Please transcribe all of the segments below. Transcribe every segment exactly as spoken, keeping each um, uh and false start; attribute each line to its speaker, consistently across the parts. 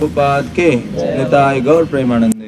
Speaker 1: प्रभुपाद के निताय गौर प्रेमानंदे।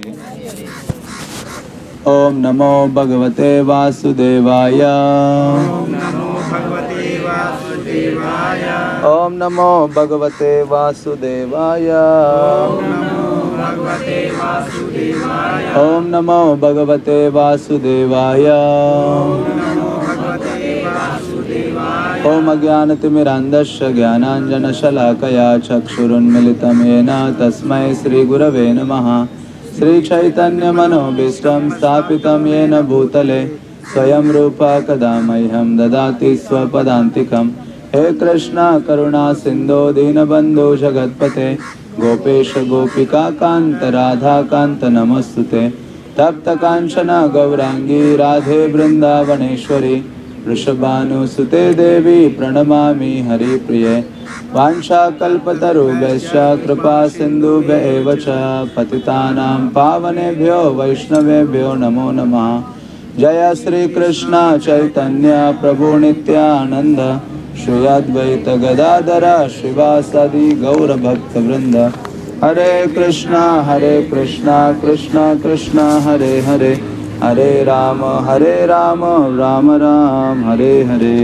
Speaker 1: ओम नमो भगवते वासुदेवाय।
Speaker 2: ओम नमो भगवते वासुदेवाय।
Speaker 1: ओम नमो भगवते वासुदेवाय।
Speaker 2: ओम नमो भगवते वासुदेवाय।
Speaker 1: ओम नमो भगवते वासुदेवाय।
Speaker 2: ओम नमो भगवते वासुदेवाय।
Speaker 1: ओम अज्ञानतिमिरान्धस्य ज्ञानाञ्जनशलाकया चक्षुरुन्मिलितं येन तस्मै श्रीगुरवे नमः। श्रीचैतन्यमनोभीष्टं स्थापितं येन भूतले स्वयं रूपा कदा मह्यं ददाति स्वपदान्तिकं। हे कृष्ण करुणा सिन्धो दीनबन्धो जगत्पते गोपेश गोपिका कान्त राधा कान्त नमस्तुते। तप्त कांचन गौरांगी राधे वृंदावनेश्वरी वृषभानुसुते देवी प्रणमामि हरिप्रिये। वाञ्छाकल्पतरुभ्यश्च कृपा सिन्धुभ्य एव च पतितानां पावनेभ्यो वैष्णवेभ्यो नमो नमः। जय श्री कृष्ण चैतन्य प्रभु नित्यानंद श्री अद्वैत गदाधर श्रीवासादि गौर भक्त वृंद। हरे कृष्णा हरे कृष्णा कृष्णा कृष्णा हरे हरे हरे राम हरे राम राम राम हरे हरे।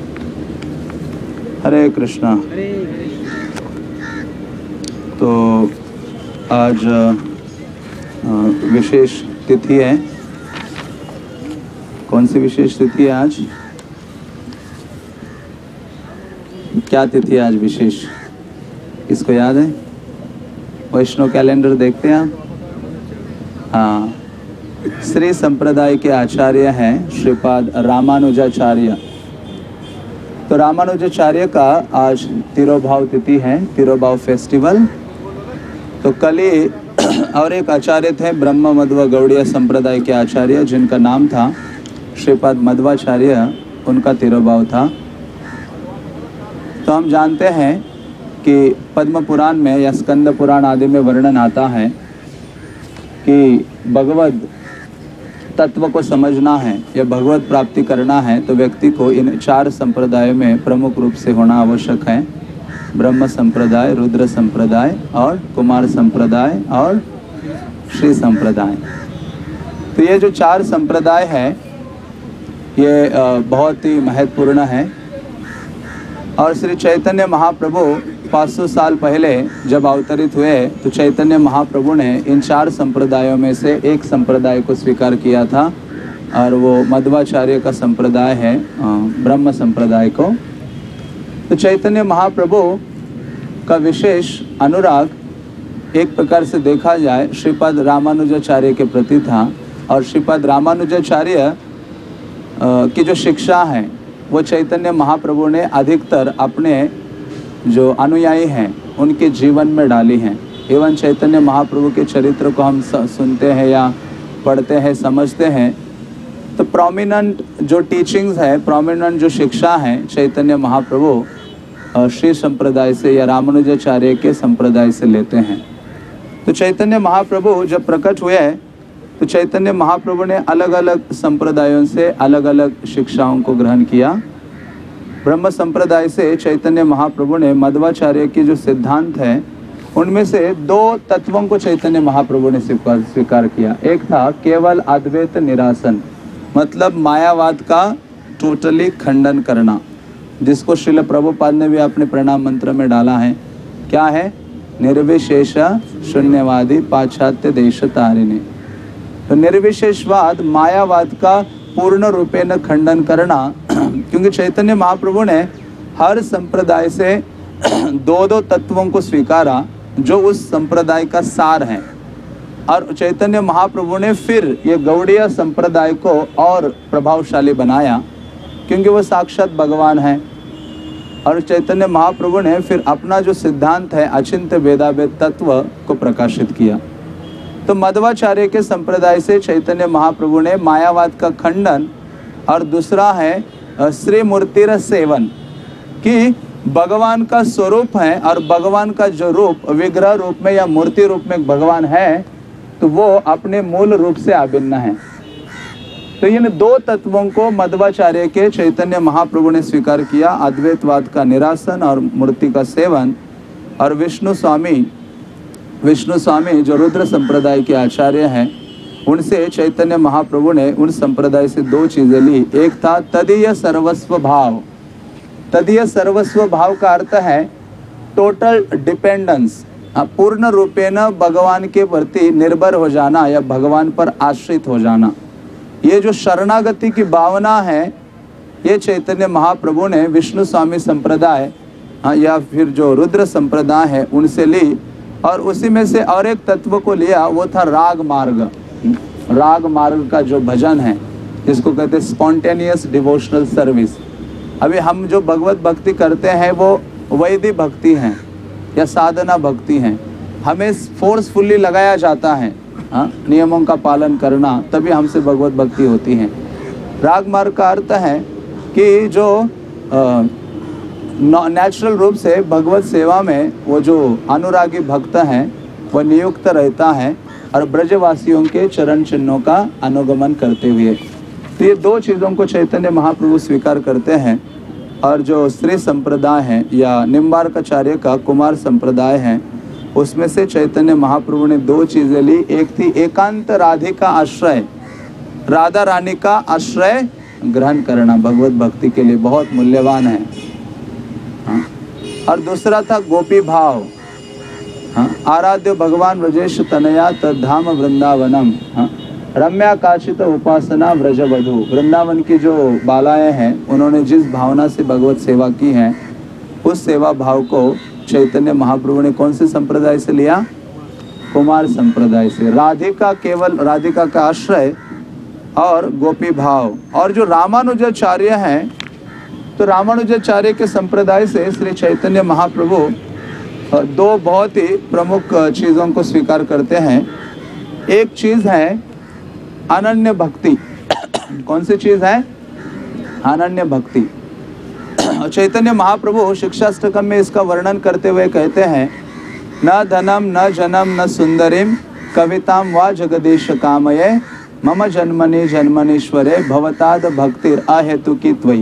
Speaker 1: हरे कृष्णा। तो आज विशेष तिथि है। कौन सी विशेष तिथि है आज? क्या तिथि है आज विशेष? किसको याद है? वैष्णव कैलेंडर देखते हैं आप? हाँ, श्री संप्रदाय के आचार्य हैं श्रीपाद रामानुजाचार्य। तो रामानुजाचार्य का आज तिरोभाव तिथि है, तिरोभाव फेस्टिवल। तो कल ही और एक आचार्य थे ब्रह्म मध्व गौड़ीय संप्रदाय के आचार्य, जिनका नाम था श्रीपाद मध्वाचार्य, उनका तिरोभाव था। तो हम जानते हैं कि पद्म पुराण में या स्कंद पुराण आदि में वर्णन आता है कि भगवत तत्व को समझना है या भगवत प्राप्ति करना है तो व्यक्ति को इन चार संप्रदायों में प्रमुख रूप से होना आवश्यक है। ब्रह्म संप्रदाय, रुद्र संप्रदाय और कुमार संप्रदाय और श्री संप्रदाय। तो ये जो चार संप्रदाय है ये बहुत ही महत्वपूर्ण है। और श्री चैतन्य महाप्रभु पाँच सौ साल पहले जब अवतरित हुए तो चैतन्य महाप्रभु ने इन चार संप्रदायों में से एक संप्रदाय को स्वीकार किया था और वो मध्वाचार्य का संप्रदाय है, ब्रह्म संप्रदाय को। तो चैतन्य महाप्रभु का विशेष अनुराग एक प्रकार से देखा जाए श्रीपाद रामानुजाचार्य के प्रति था। और श्रीपाद रामानुजाचार्य की जो शिक्षा है वो चैतन्य महाप्रभु ने अधिकतर अपने जो अनुयायी हैं उनके जीवन में डाली हैं। एवं चैतन्य महाप्रभु के चरित्र को हम सुनते हैं या पढ़ते हैं, समझते हैं, तो प्रोमिनेंट जो टीचिंग्स है, प्रोमिनेंट जो शिक्षा है चैतन्य महाप्रभु श्री संप्रदाय से या रामानुजाचार्य के संप्रदाय से लेते हैं। तो चैतन्य महाप्रभु जब प्रकट हुए तो चैतन्य महाप्रभु ने अलग अलग संप्रदायों से अलग अलग शिक्षाओं को ग्रहण किया। ब्रह्म संप्रदाय से चैतन्य महाप्रभु ने मध्वाचार्य की जो सिद्धांत है उनमें से दो तत्वों को चैतन्य महाप्रभु ने स्वीकार स्वीकार किया। एक था केवल अद्वैत निरासन, मतलब मायावाद का टोटली खंडन करना, जिसको श्रील प्रभुपाद ने भी अपने प्रणाम मंत्र में डाला है। क्या है? निर्विशेष शून्यवादी पाश्चात्य देश तारिणी। तो निर्विशेषवाद, मायावाद का पूर्ण रूपेण खंडन करना, क्योंकि चैतन्य महाप्रभु ने हर संप्रदाय से दो दो तत्वों को स्वीकारा जो उस संप्रदाय का सार है। और चैतन्य महाप्रभु ने फिर ये गौड़ीय संप्रदाय को और प्रभावशाली बनाया क्योंकि वो साक्षात भगवान है। और चैतन्य महाप्रभु ने फिर अपना जो सिद्धांत है अचिंत्य वेदावेद तत्व को प्रकाशित किया। तो मध्वाचार्य के संप्रदाय से चैतन्य महाप्रभु ने मायावाद का खंडन, और दूसरा है श्री मूर्तिर सेवन, कि भगवान का स्वरूप है और भगवान का जो रूप विग्रह रूप में या मूर्ति रूप में भगवान है तो वो अपने मूल रूप से अभिन्न है। तो इन दो तत्वों को मध्वाचार्य के चैतन्य महाप्रभु ने स्वीकार किया, अद्वैतवाद का निरासन और मूर्ति का सेवन। और विष्णु स्वामी विष्णु स्वामी जो रुद्र संप्रदाय के आचार्य हैं, उनसे चैतन्य महाप्रभु ने उन संप्रदाय से दो चीज़ें ली। एक था तदीय सर्वस्व भाव। तदीय सर्वस्व भाव का अर्थ है टोटल डिपेंडेंस, पूर्ण रूपेण भगवान के प्रति निर्भर हो जाना या भगवान पर आश्रित हो जाना। ये जो शरणागति की भावना है, ये चैतन्य महाप्रभु ने विष्णु स्वामी संप्रदाय या फिर जो रुद्र संप्रदाय है उनसे ली, और उसी में से और एक तत्व को लिया, वो था राग मार्ग। राग मार्ग का जो भजन है, जिसको कहते हैं स्पॉन्टेनियस डिवोशनल सर्विस। अभी हम जो भगवत भक्ति करते हैं वो वैदिक भक्ति हैं या साधना भक्ति हैं। हमें फोर्सफुली लगाया जाता है हाँ नियमों का पालन करना, तभी हमसे भगवत भक्ति होती है। राग मार्ग का अर्थ है कि जो नेचुरल रूप से भगवत सेवा में वो जो अनुरागी भक्त हैं वह नियुक्त रहता है और ब्रजवासियों के चरण चिन्हों का अनुगमन करते हुए। तो ये दो चीज़ों को चैतन्य महाप्रभु स्वीकार करते हैं। और जो श्री संप्रदाय है या निम्बार्काचार्य का कुमार संप्रदाय है, उसमें से चैतन्य महाप्रभु ने दो चीज़ें ली। एक थी एकांत राधिका आश्रय, राधा रानी का आश्रय ग्रहण करना भगवत भक्ति के लिए बहुत मूल्यवान है हाँ। और दूसरा था गोपी भाव हाँ। आराध्य भगवान ब्रजेश तनया तद्धाम वृंदावनम हाँ। रम्या काचित उपासना व्रजवधु। वृंदावन की जो बालाएं हैं, उन्होंने जिस भावना से भगवत सेवा की है, उस सेवा भाव को चैतन्य महाप्रभु ने कौन से संप्रदाय से लिया? कुमार संप्रदाय से। राधिका केवल राधिका का आश्रय और गोपी भाव। और जो रामानुजाचार्य हैं, तो रामानुजाचार्य के संप्रदाय से श्री चैतन्य महाप्रभु दो बहुत ही प्रमुख चीज़ों को स्वीकार करते हैं। एक चीज़ है अनन्य भक्ति। कौन सी चीज़ है? अनन्य भक्ति। चैतन्य महाप्रभु शिक्षाष्टकम में इसका वर्णन करते हुए कहते हैं, न धनम न जनम न सुंदरीम कविताम वा जगदीश कामये मम जन्मनि जन्मनीश्वरे भवताद भक्तिर अहेतुकी त्वयि।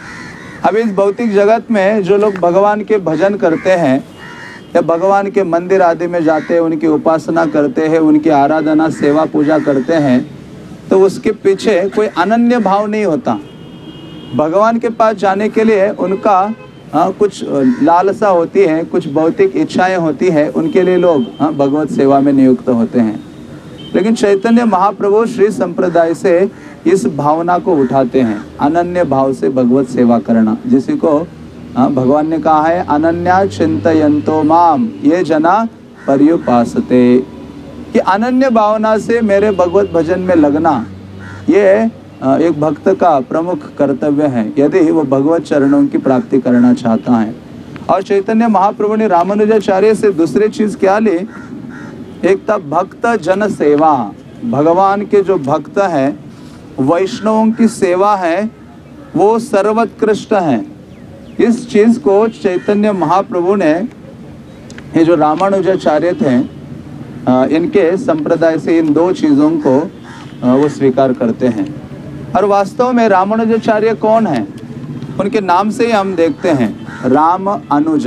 Speaker 1: अब इस भौतिक जगत में जो लोग भगवान के भजन करते हैं या भगवान के मंदिर आदि में जाते हैं, उनकी उपासना करते हैं, उनकी आराधना सेवा पूजा करते हैं, तो उसके पीछे कोई अनन्य भाव नहीं होता। भगवान के पास जाने के लिए उनका हाँ, कुछ लालसा होती है, कुछ भौतिक इच्छाएं होती है, उनके लिए लोग हाँ, भगवत सेवा में नियुक्त होते हैं। लेकिन चैतन्य महाप्रभु श्री संप्रदाय से इस भावना को उठाते हैं, अनन्य भाव से भगवत सेवा करना, जिसी को हाँ, भगवान ने कहा है अनन्या चिंतयन्तो माम ये जना पर्युपासते, कि अनन्य भावना से मेरे भगवत भजन में लगना ये एक भक्त का प्रमुख कर्तव्य है, यदि वो भगवत चरणों की प्राप्ति करना चाहता है। और चैतन्य महाप्रभु ने रामानुजाचार्य से दूसरी चीज़ क्या ली? एक था भक्त जन सेवा। भगवान के जो भक्त हैं, वैष्णवों की सेवा है, वो सर्वोत्कृष्ट है। इस चीज़ को चैतन्य महाप्रभु ने, ये जो रामानुजाचार्य थे, इनके संप्रदाय से इन दो चीज़ों को वो स्वीकार करते हैं। और वास्तव में रामानुजाचार्य कौन है? उनके नाम से ही हम देखते हैं, राम अनुज।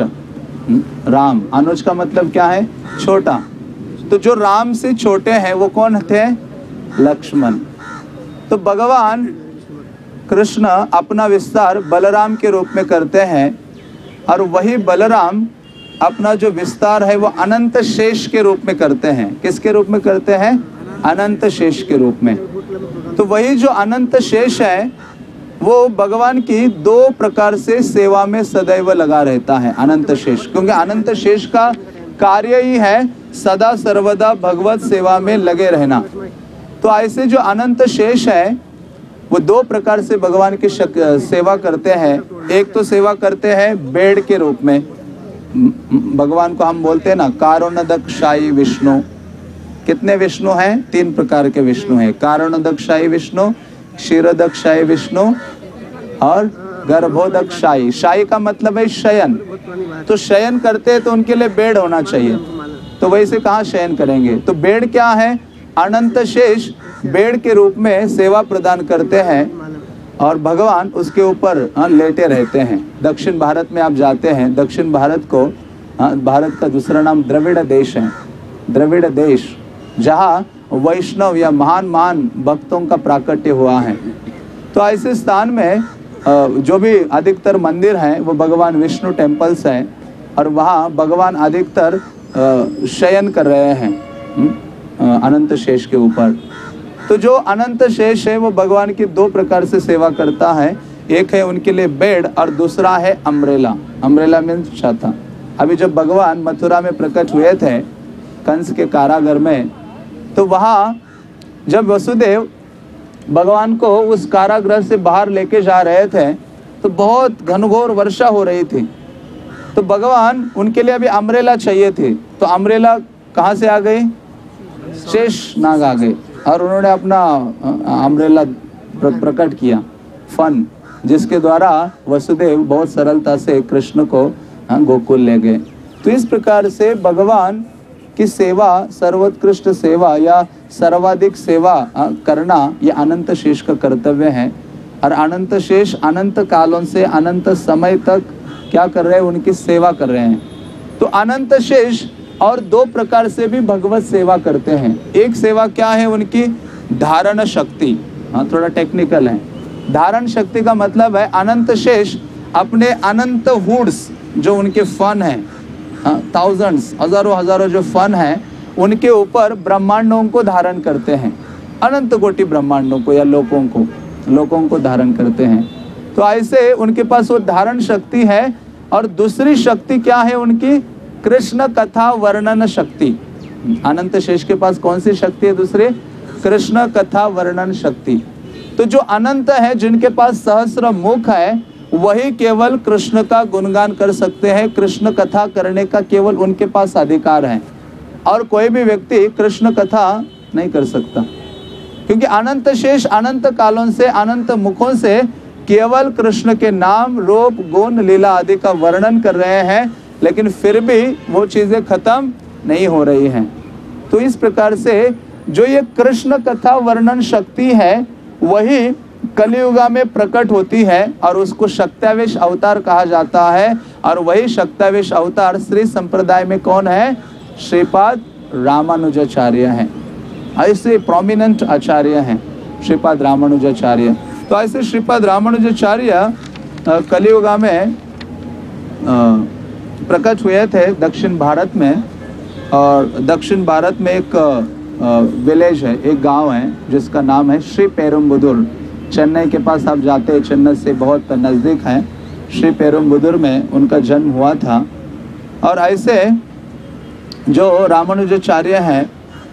Speaker 1: राम अनुज का मतलब क्या है? छोटा। तो जो राम से छोटे हैं वो कौन थे? लक्ष्मण। तो भगवान कृष्ण अपना विस्तार बलराम के रूप में करते हैं, और वही बलराम अपना जो विस्तार है वो अनंत शेष के रूप में करते हैं। किसके रूप में करते हैं? अनंत शेष के रूप में। तो वही जो अनंत शेष है वो भगवान की दो प्रकार से सेवा में सदैव लगा रहता है। अनंत शेष, क्योंकि अनंत शेष का कार्य ही है सदा सर्वदा भगवत सेवा में लगे रहना। तो ऐसे जो अनंत शेष है वो दो प्रकार से भगवान की सेवा करते हैं। एक तो सेवा करते हैं बेड़ के रूप में। भगवान को हम बोलते हैं ना कारुण्यदक्षायी विष्णु। कितने विष्णु हैं? तीन प्रकार के विष्णु हैं। कारुण्यदक्षायी विष्णु, क्षीरदक्षायी विष्णु और गर्भोदक्षायी। शाही का मतलब है शयन। तो शयन करते हैं तो उनके लिए बेड़ होना चाहिए, तो वैसे कहाँ शयन करेंगे? तो बेड़ क्या है? अनंत शेष बेड़ के रूप में सेवा प्रदान करते हैं और भगवान उसके ऊपर लेटे रहते हैं। दक्षिण भारत में आप जाते हैं, दक्षिण भारत को भारत का दूसरा नाम द्रविड़ देश है। द्रविड़ देश, जहाँ वैष्णव या महान महान भक्तों का प्राकट्य हुआ है। तो ऐसे स्थान में जो भी अधिकतर मंदिर हैं वो भगवान विष्णु टेम्पल्स हैं, और वहाँ भगवान अधिकतर शयन कर रहे हैं अनंत शेष के ऊपर। तो जो अनंत शेष है वो भगवान की दो प्रकार से सेवा करता है, एक है उनके लिए बेड और दूसरा है अम्ब्रेला। अम्ब्रेला मीन्स छाता। अभी जब भगवान मथुरा में प्रकट हुए थे कंस के कारागार में, तो वहाँ जब वसुदेव भगवान को उस कारागृह से बाहर लेके जा रहे थे तो बहुत घनघोर वर्षा हो रही थी। तो भगवान उनके लिए अभी अम्ब्रेला चाहिए थी, तो अम्ब्रेला कहाँ से आ गई? शेष नाग आ गए और उन्होंने अपना अम्ब्रेला प्रकट किया, फन, जिसके द्वारा वसुदेव बहुत सरलता से कृष्ण को गोकुल ले गए। तो इस प्रकार से भगवान की सेवा, सर्वोत्कृष्ट सेवा या सर्वाधिक सेवा करना ये अनंत शेष का कर्तव्य है। और अनंत शेष अनंत कालों से अनंत समय तक क्या कर रहे हैं? उनकी सेवा कर रहे हैं। तो अनंत शेष और दो प्रकार से भी भगवत सेवा करते हैं। एक सेवा क्या है उनकी? धारण शक्ति। हाँ, थोड़ा टेक्निकल है। धारण शक्ति का मतलब है अनंत शेष अपने अनंत हुड्स जो उनके फन है, थाउजेंड्स, हजारों हजारों जो फन है, उनके ऊपर ब्रह्मांडों को धारण करते हैं, अनंत कोटि ब्रह्मांडों को या लोकों को लोकों को धारण करते हैं। तो ऐसे उनके पास वो धारण शक्ति है। और दूसरी शक्ति क्या है उनकी? कृष्ण कथा वर्णन शक्ति। अनंत शेष के पास कौन सी शक्ति है दूसरी? कृष्ण कथा वर्णन शक्ति। तो जो अनंत है, जिनके पास सहस्र मुख है, वही केवल कृष्ण का गुणगान कर सकते हैं। कृष्ण कथा करने का केवल उनके पास अधिकार है, और कोई भी व्यक्ति कृष्ण कथा नहीं कर सकता, क्योंकि अनंत शेष अनंत कालों से, अनंत मुखों से केवल कृष्ण के नाम, रूप, गुण, लीला आदि का वर्णन कर रहे हैं, लेकिन फिर भी वो चीज़ें खत्म नहीं हो रही हैं। तो इस प्रकार से जो ये कृष्ण कथा वर्णन शक्ति है वही कलियुगा में प्रकट होती है, और उसको शक्त्यावेश अवतार कहा जाता है। और वही शक्त्यावेश अवतार श्री संप्रदाय में कौन है? श्रीपाद रामानुजाचार्य हैं। ऐसे प्रोमिनेंट आचार्य हैं श्रीपाद रामानुजाचार्य। तो ऐसे श्रीपाद रामानुजाचार्य कलियुगा में प्रकट हुए थे दक्षिण भारत में। और दक्षिण भारत में एक विलेज है, एक गांव है जिसका नाम है श्री पेरुम्बुदुर। चेन्नई के पास आप जाते हैं, चेन्नई से बहुत नज़दीक है। श्री पेरुम्बुदुर में उनका जन्म हुआ था। और ऐसे जो रामानुजाचार्य हैं,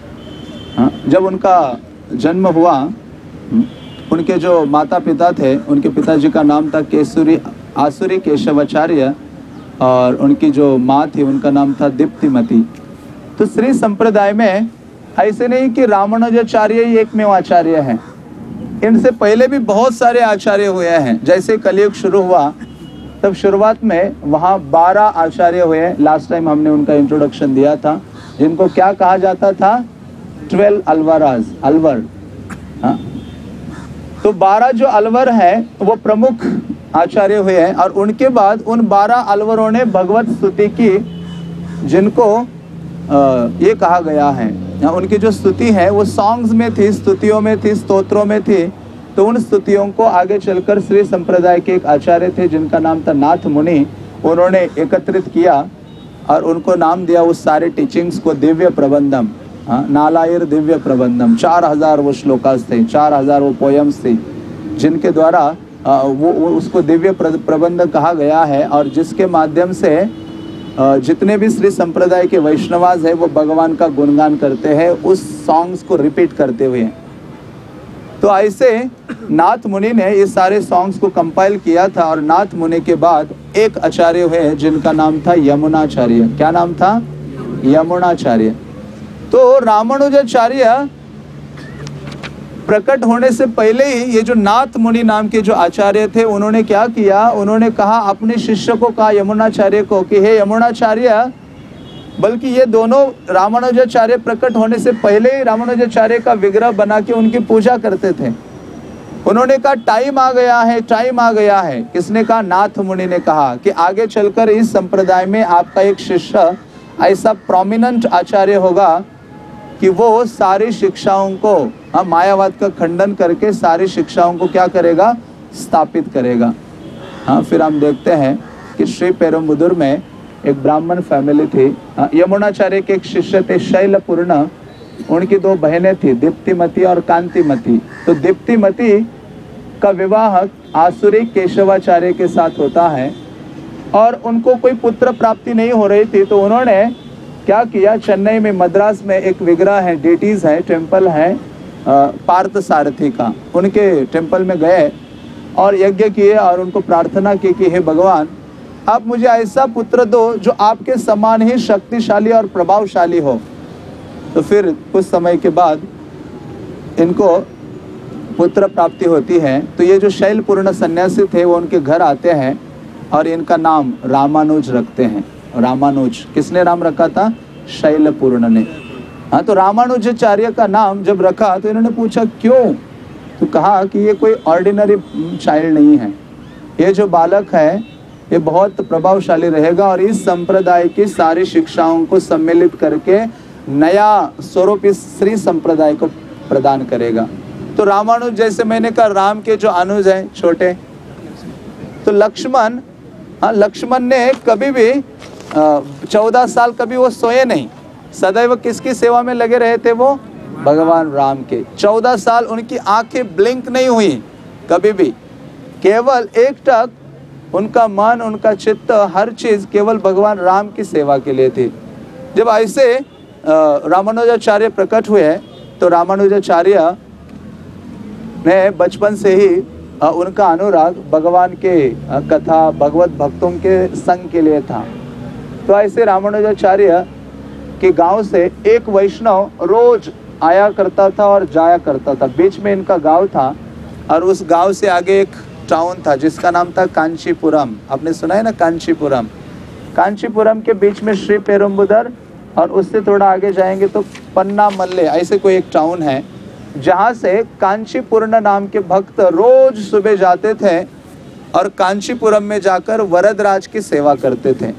Speaker 1: जब उनका जन्म हुआ, उनके जो माता पिता थे, उनके पिताजी का नाम था केसुरी आसुरी केशवाचार्य, और उनकी जो माँ थी उनका नाम था दीप्तिमती। तो श्री संप्रदाय में ऐसे नहीं कि रामानुजाचार्य ही एकमेव आचार्य हैं, इनसे पहले भी बहुत सारे आचार्य हुए हैं। जैसे कलयुग शुरू हुआ तब शुरुआत में वहाँ बारह आचार्य हुए। लास्ट टाइम हमने उनका इंट्रोडक्शन दिया था, जिनको क्या कहा जाता था? ट्वेल्व अलवराज, अलवर। हाँ, तो बारह जो अलवर है वो प्रमुख आचार्य हुए हैं। और उनके बाद उन बारह अलवरों ने भगवत स्तुति की, जिनको आ, ये कहा गया है, उनकी जो स्तुति है वो सॉन्ग्स में थी, स्तुतियों में थी, स्तोत्रों में थी। तो उन स्तुतियों को आगे चलकर श्री संप्रदाय के एक आचार्य थे जिनका नाम था नाथ मुनि, उन्होंने एकत्रित किया और उनको नाम दिया उस सारे टीचिंग्स को दिव्य प्रबंधम। हाँ, नालायर दिव्य प्रबंधम। चार हजार वो श्लोकास थे, चार हजार वो पोयम्स थे, जिनके द्वारा वो, वो उसको दिव्य प्रबंध कहा गया है। और जिसके माध्यम से जितने भी श्री संप्रदाय के वैष्णवाज है वो भगवान का गुणगान करते हैं उस सॉन्ग्स को रिपीट करते हुए। तो ऐसे नाथ मुनि ने ये सारे सॉन्ग्स को कंपाइल किया था। और नाथ मुनि के बाद एक आचार्य हुए जिनका नाम था यमुनाचार्य। क्या नाम था? यमुनाचार्य। तो रामानुजाचार्य प्रकट होने से पहले ही ये जो नाथ मुनि नाम के जो आचार्य थे, उन्होंने क्या किया? उन्होंने कहा अपने शिष्य को, कहा यमुनाचार्य को कि हे यमुनाचार्य, बल्कि ये दोनों रामानुजाचार्य प्रकट होने से पहले ही रामानुजाचार्य का विग्रह बना के उनकी पूजा करते थे। उन्होंने कहा टाइम आ गया है, टाइम आ गया है। किसने कहा? नाथ मुनि ने कहा कि आगे चलकर इस संप्रदाय में आपका एक शिष्य ऐसा प्रोमिनेंट आचार्य होगा कि वो सारी शिक्षाओं को, हाँ, मायावाद का खंडन करके सारी शिक्षाओं को क्या करेगा, स्थापित करेगा। हाँ, फिर हम देखते हैं कि श्री पेरुम्बुदुर में एक ब्राह्मण फैमिली थी। हाँ, यमुनाचार्य के एक शिष्य थे शैलपूर्ण, उनकी दो बहनें थी, दीप्तिमती और कांतिमती। तो दीप्तिमती का विवाह आसुरी केशवाचार्य के साथ होता है और उनको कोई पुत्र प्राप्ति नहीं हो रही थी, तो उन्होंने क्या किया, चेन्नई में, मद्रास में एक विग्रह है, डेटीज है, टेम्पल है पार्थ सारथी का, उनके टेम्पल में गए और यज्ञ किए और उनको प्रार्थना की कि हे भगवान, आप मुझे ऐसा पुत्र दो जो आपके समान ही शक्तिशाली और प्रभावशाली हो। तो फिर कुछ समय के बाद इनको पुत्र प्राप्ति होती है। तो ये जो शैलपूर्ण सन्यासी थे वो उनके घर आते हैं और इनका नाम रामानुज रखते हैं। रामानुज किसने नाम रखा था? शैलपूर्ण ने। हाँ, तो रामानुजाचार्य का नाम जब रखा तो इन्होंने पूछा क्यों? तो कहा कि ये कोई ऑर्डिनरी चाइल्ड नहीं है, ये जो बालक है ये बहुत प्रभावशाली रहेगा और इस संप्रदाय की सारी शिक्षाओं को सम्मिलित करके नया स्वरूप इस श्री संप्रदाय को प्रदान करेगा। तो रामानुज, जैसे मैंने कहा, राम के जो अनुज हैं छोटे, तो लक्ष्मण, हाँ, लक्ष्मण ने कभी भी चौदह साल कभी वो सोए नहीं, सदैव किसकी सेवा में लगे रहे थे? वो भगवान राम के। चौदह साल उनकी आंखें ब्लिंक नहीं हुई कभी भी, केवल एक टक उनका मन, उनका चित्त, हर चीज केवल भगवान राम की सेवा के लिए थी। जब ऐसे रामानुजाचार्य प्रकट हुए तो रामानुजाचार्य ने बचपन से ही उनका अनुराग भगवान के कथा, भगवत भक्तों के संग के लिए था। तो ऐसे रामानुजाचार्य के गांव से एक वैष्णव रोज आया करता था और जाया करता था। बीच में इनका गांव था और उस गांव से आगे एक टाउन था जिसका नाम था कांचीपुरम। आपने सुना है ना, कांचीपुरम। कांचीपुरम के बीच में श्री पेरुम्बुदर और उससे थोड़ा आगे जाएंगे तो पन्नामल्ले, ऐसे कोई एक टाउन है जहाँ से कांचीपुरम नाम के भक्त रोज सुबह जाते थे और कांचीपुरम में जाकर वरदराज की सेवा करते थे।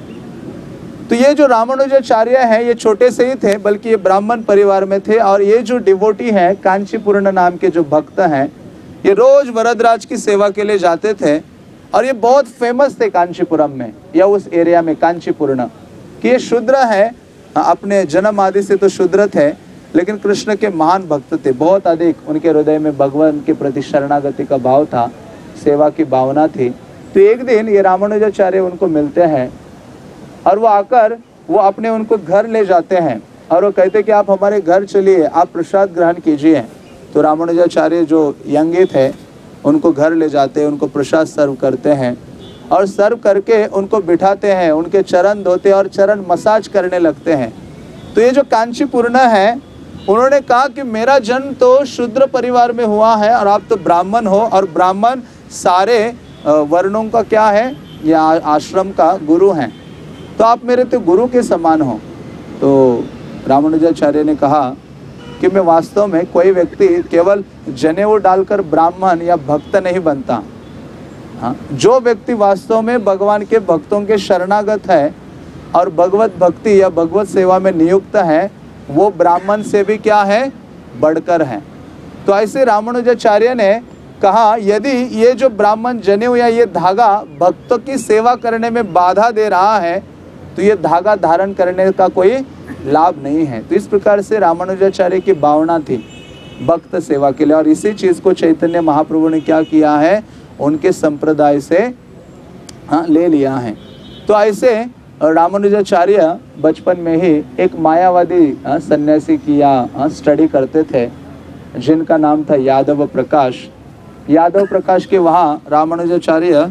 Speaker 1: तो ये जो रामानुजाचार्य हैं ये छोटे से ही थे, बल्कि ये ब्राह्मण परिवार में थे और ये जो डिवोटी हैं कांचीपुरम नाम के जो भक्त हैं ये रोज वरदराज की सेवा के लिए जाते थे और ये बहुत फेमस थे कांचीपुरम में या उस एरिया में कांचीपुरम, कि ये शूद्र है, अपने जन्म आदि से तो शूद्र थे लेकिन कृष्ण के महान भक्त थे, बहुत अधिक उनके हृदय में भगवान के प्रति शरणागति का भाव था, सेवा की भावना थी। तो एक दिन ये रामानुजाचार्य उनको मिलते हैं और वो आकर वो अपने उनको घर ले जाते हैं और वो कहते कि आप हमारे घर चलिए, आप प्रसाद ग्रहण कीजिए। तो रामानुजाचार्य जो यंगे थे उनको घर ले जाते हैं, उनको प्रसाद सर्व करते हैं और सर्व करके उनको बिठाते हैं, उनके चरण धोते और चरण मसाज करने लगते हैं। तो ये जो कांचीपुरम है उन्होंने कहा कि मेरा जन्म तो शूद्र परिवार में हुआ है और आप तो ब्राह्मण हो और ब्राह्मण सारे वर्णों का क्या है, या आश्रम का गुरु हैं, तो आप मेरे तो गुरु के समान हो। तो रामानुजाचार्य ने कहा कि मैं वास्तव में कोई व्यक्ति केवल जनेऊ डालकर ब्राह्मण या भक्त नहीं बनता। हाँ, जो व्यक्ति वास्तव में भगवान के भक्तों के शरणागत है और भगवत भक्ति या भगवत सेवा में नियुक्त है वो ब्राह्मण से भी क्या है, बढ़कर है। तो ऐसे रामानुजाचार्य ने कहा यदि ये जो ब्राह्मण जनेऊ या ये धागा भक्तों की सेवा करने में बाधा दे रहा है तो ये धागा धारण करने का कोई लाभ नहीं है। तो इस प्रकार से रामानुजाचार्य की भावना थी भक्त सेवा के लिए और इसी चीज़ को चैतन्य महाप्रभु ने क्या किया है, उनके संप्रदाय से हाँ ले लिया है। तो ऐसे रामानुजाचार्य बचपन में ही एक मायावादी सन्यासी की या स्टडी करते थे जिनका नाम था यादव प्रकाश। यादव प्रकाश के वहाँ रामानुजाचार्य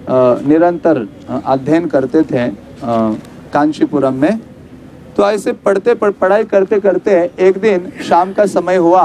Speaker 1: निरंतर अध्ययन करते थे कांचीपुरम में। तो ऐसे पढ़ते पढ़ पढ़ाई करते करते एक दिन शाम का समय हुआ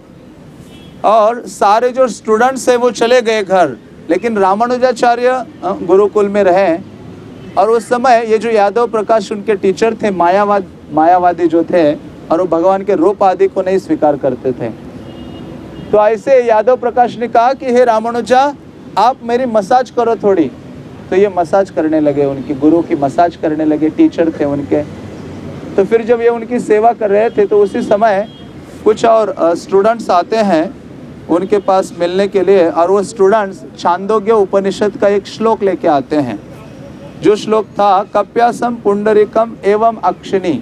Speaker 1: और सारे जो स्टूडेंट्स हैं वो चले गए घर, लेकिन रामानुजाचार्य गुरुकुल में रहे। और उस समय ये जो यादव प्रकाश उनके टीचर थे मायावाद मायावादी जो थे और वो भगवान के रूप आदि को नहीं स्वीकार करते थे। तो ऐसे यादव प्रकाश ने कहा कि हे रामानुजा आप मेरी मसाज करो थोड़ी। तो ये मसाज करने लगे, उनकी गुरु की मसाज करने लगे, टीचर थे उनके। तो फिर जब ये उनकी सेवा कर रहे थे तो उसी समय कुछ और स्टूडेंट्स आते हैं उनके पास मिलने के लिए, और वो स्टूडेंट्स छांदोग्य उपनिषद का एक श्लोक लेके आते हैं, जो श्लोक था कप्यासम पुंडरीकम एवं अक्षिणी।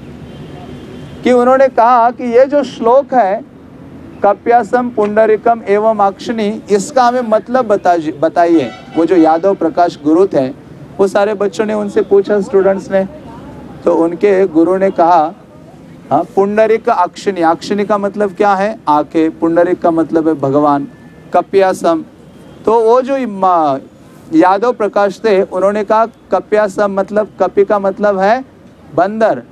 Speaker 1: कि उन्होंने कहा कि ये जो श्लोक है कप्यासम पुंडरीकम एवं अक्षिणी, इसका हमें मतलब बता बताइए। वो जो यादव प्रकाश गुरु थे, वो सारे बच्चों ने उनसे पूछा, स्टूडेंट्स ने, तो उनके गुरु ने कहा हाँ पुंडरिक अक्षिणी, अक्षिणी का मतलब क्या है? आंखें। पुंडरिक का मतलब है भगवान। कप्यासम, तो वो जो यादव प्रकाश थे उन्होंने कहा कप्यासम मतलब, कपि का मतलब है बंदर,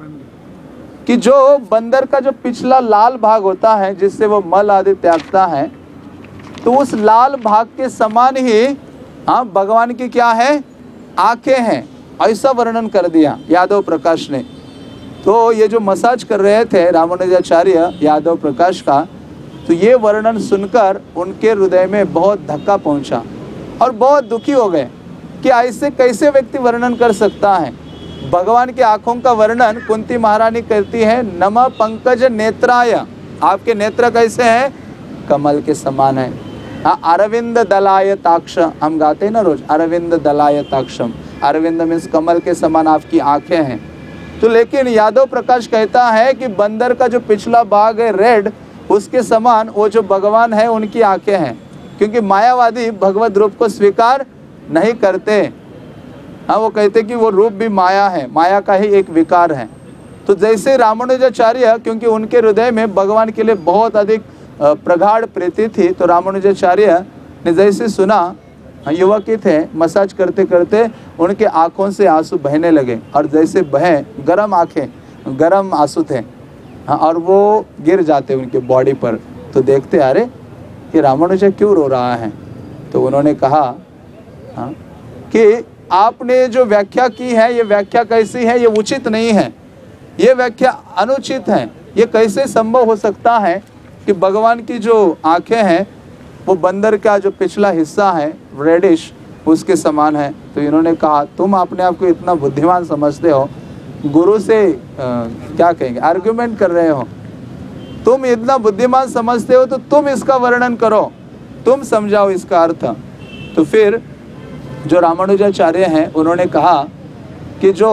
Speaker 1: कि जो बंदर का जो पिछला लाल भाग होता है जिससे वो मल आदि त्यागता है, तो उस लाल भाग के समान ही हाँ भगवान की क्या है? आंखें हैं। ऐसा वर्णन कर दिया यादव प्रकाश ने। तो ये जो मसाज कर रहे थे रामानुजाचार्य यादव प्रकाश का, तो ये वर्णन सुनकर उनके हृदय में बहुत धक्का पहुंचा और बहुत दुखी हो गए कि ऐसे कैसे व्यक्ति वर्णन कर सकता है। भगवान की आंखों का वर्णन कुंती महारानी करती है, नमः पंकज नेत्राय, आपके नेत्र कैसे हैं? कमल के समान है। हाँ, अरविंद दलाय ताक्ष, हम गाते हैं ना रोज, अरविंद दलाय ताक्षम, अरविंद मीन्स कमल के समान आपकी आंखें हैं। तो लेकिन यादव प्रकाश कहता है कि बंदर का जो पिछला भाग है रेड, उसके समान वो जो भगवान है उनकी आंखें हैं, क्योंकि मायावादी भगवत रूप को स्वीकार नहीं करते। हाँ, वो कहते कि वो रूप भी माया है, माया का ही एक विकार है। तो जैसे रामानुजाचार्य, क्योंकि उनके हृदय में भगवान के लिए बहुत अधिक प्रगाढ़ प्रीति थी, तो रामानुजाचार्य ने जैसे सुना, युवक ही थे, मसाज करते करते उनके आंखों से आंसू बहने लगे, और जैसे बहे, गरम आंखें, गरम आंसू थे, हाँ, और वो गिर जाते उनके बॉडी पर। तो देखते, अरे ये रामानुजा क्यों रो रहा है? तो उन्होंने कहा हाँ कि आपने जो व्याख्या की है, ये व्याख्या कैसी है? ये उचित नहीं है, ये व्याख्या अनुचित है। ये कैसे संभव हो सकता है कि भगवान की जो आंखें हैं वो बंदर का जो पिछला हिस्सा है रेडिश, उसके समान है? तो इन्होंने कहा, तुम अपने आप को इतना बुद्धिमान समझते हो, गुरु से आ, क्या कहेंगे, आर्ग्यूमेंट कर रहे हो, तुम इतना बुद्धिमान समझते हो तो तुम इसका वर्णन करो, तुम समझाओ इसका अर्थ। तो फिर जो रामानुजाचार्य हैं उन्होंने कहा कि जो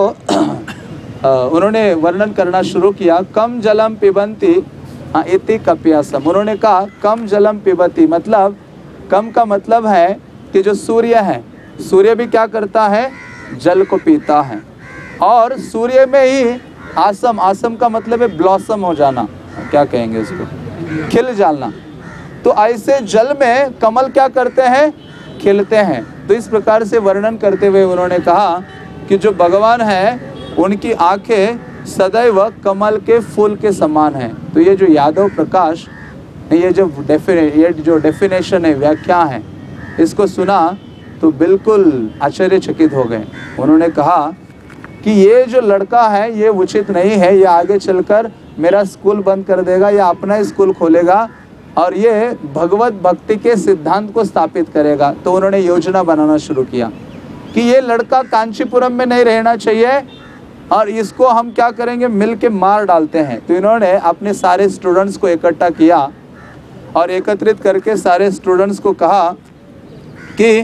Speaker 1: उन्होंने वर्णन करना शुरू किया, कम जलम पिबंती हाँ इति कप्यासम। उन्होंने कहा कम जलम पिबती, मतलब कम का मतलब है कि जो सूर्य है, सूर्य भी क्या करता है? जल को पीता है। और सूर्य में ही आसम, आसम का मतलब है ब्लॉसम हो जाना, क्या कहेंगे उसको, खिल जाना। तो ऐसे जल में कमल क्या करते हैं? खिलते हैं। तो इस प्रकार से वर्णन करते हुए उन्होंने कहा कि जो भगवान है उनकी आंखें सदैव कमल के फूल के समान है। तो ये जो यादव प्रकाश ने ये जो डेफिने ये जो डेफिनेशन है, व्याख्या है, इसको सुना तो बिल्कुल आश्चर्यचकित हो गए। उन्होंने कहा कि ये जो लड़का है ये उचित नहीं है, ये आगे चलकर मेरा स्कूल बंद कर देगा या अपना स्कूल खोलेगा और ये भगवत भक्ति के सिद्धांत को स्थापित करेगा। तो उन्होंने योजना बनाना शुरू किया कि ये लड़का कांचीपुरम में नहीं रहना चाहिए और इसको हम क्या करेंगे, मिल के मार डालते हैं। तो इन्होंने अपने सारे स्टूडेंट्स को इकट्ठा किया और एकत्रित करके सारे स्टूडेंट्स को कहा कि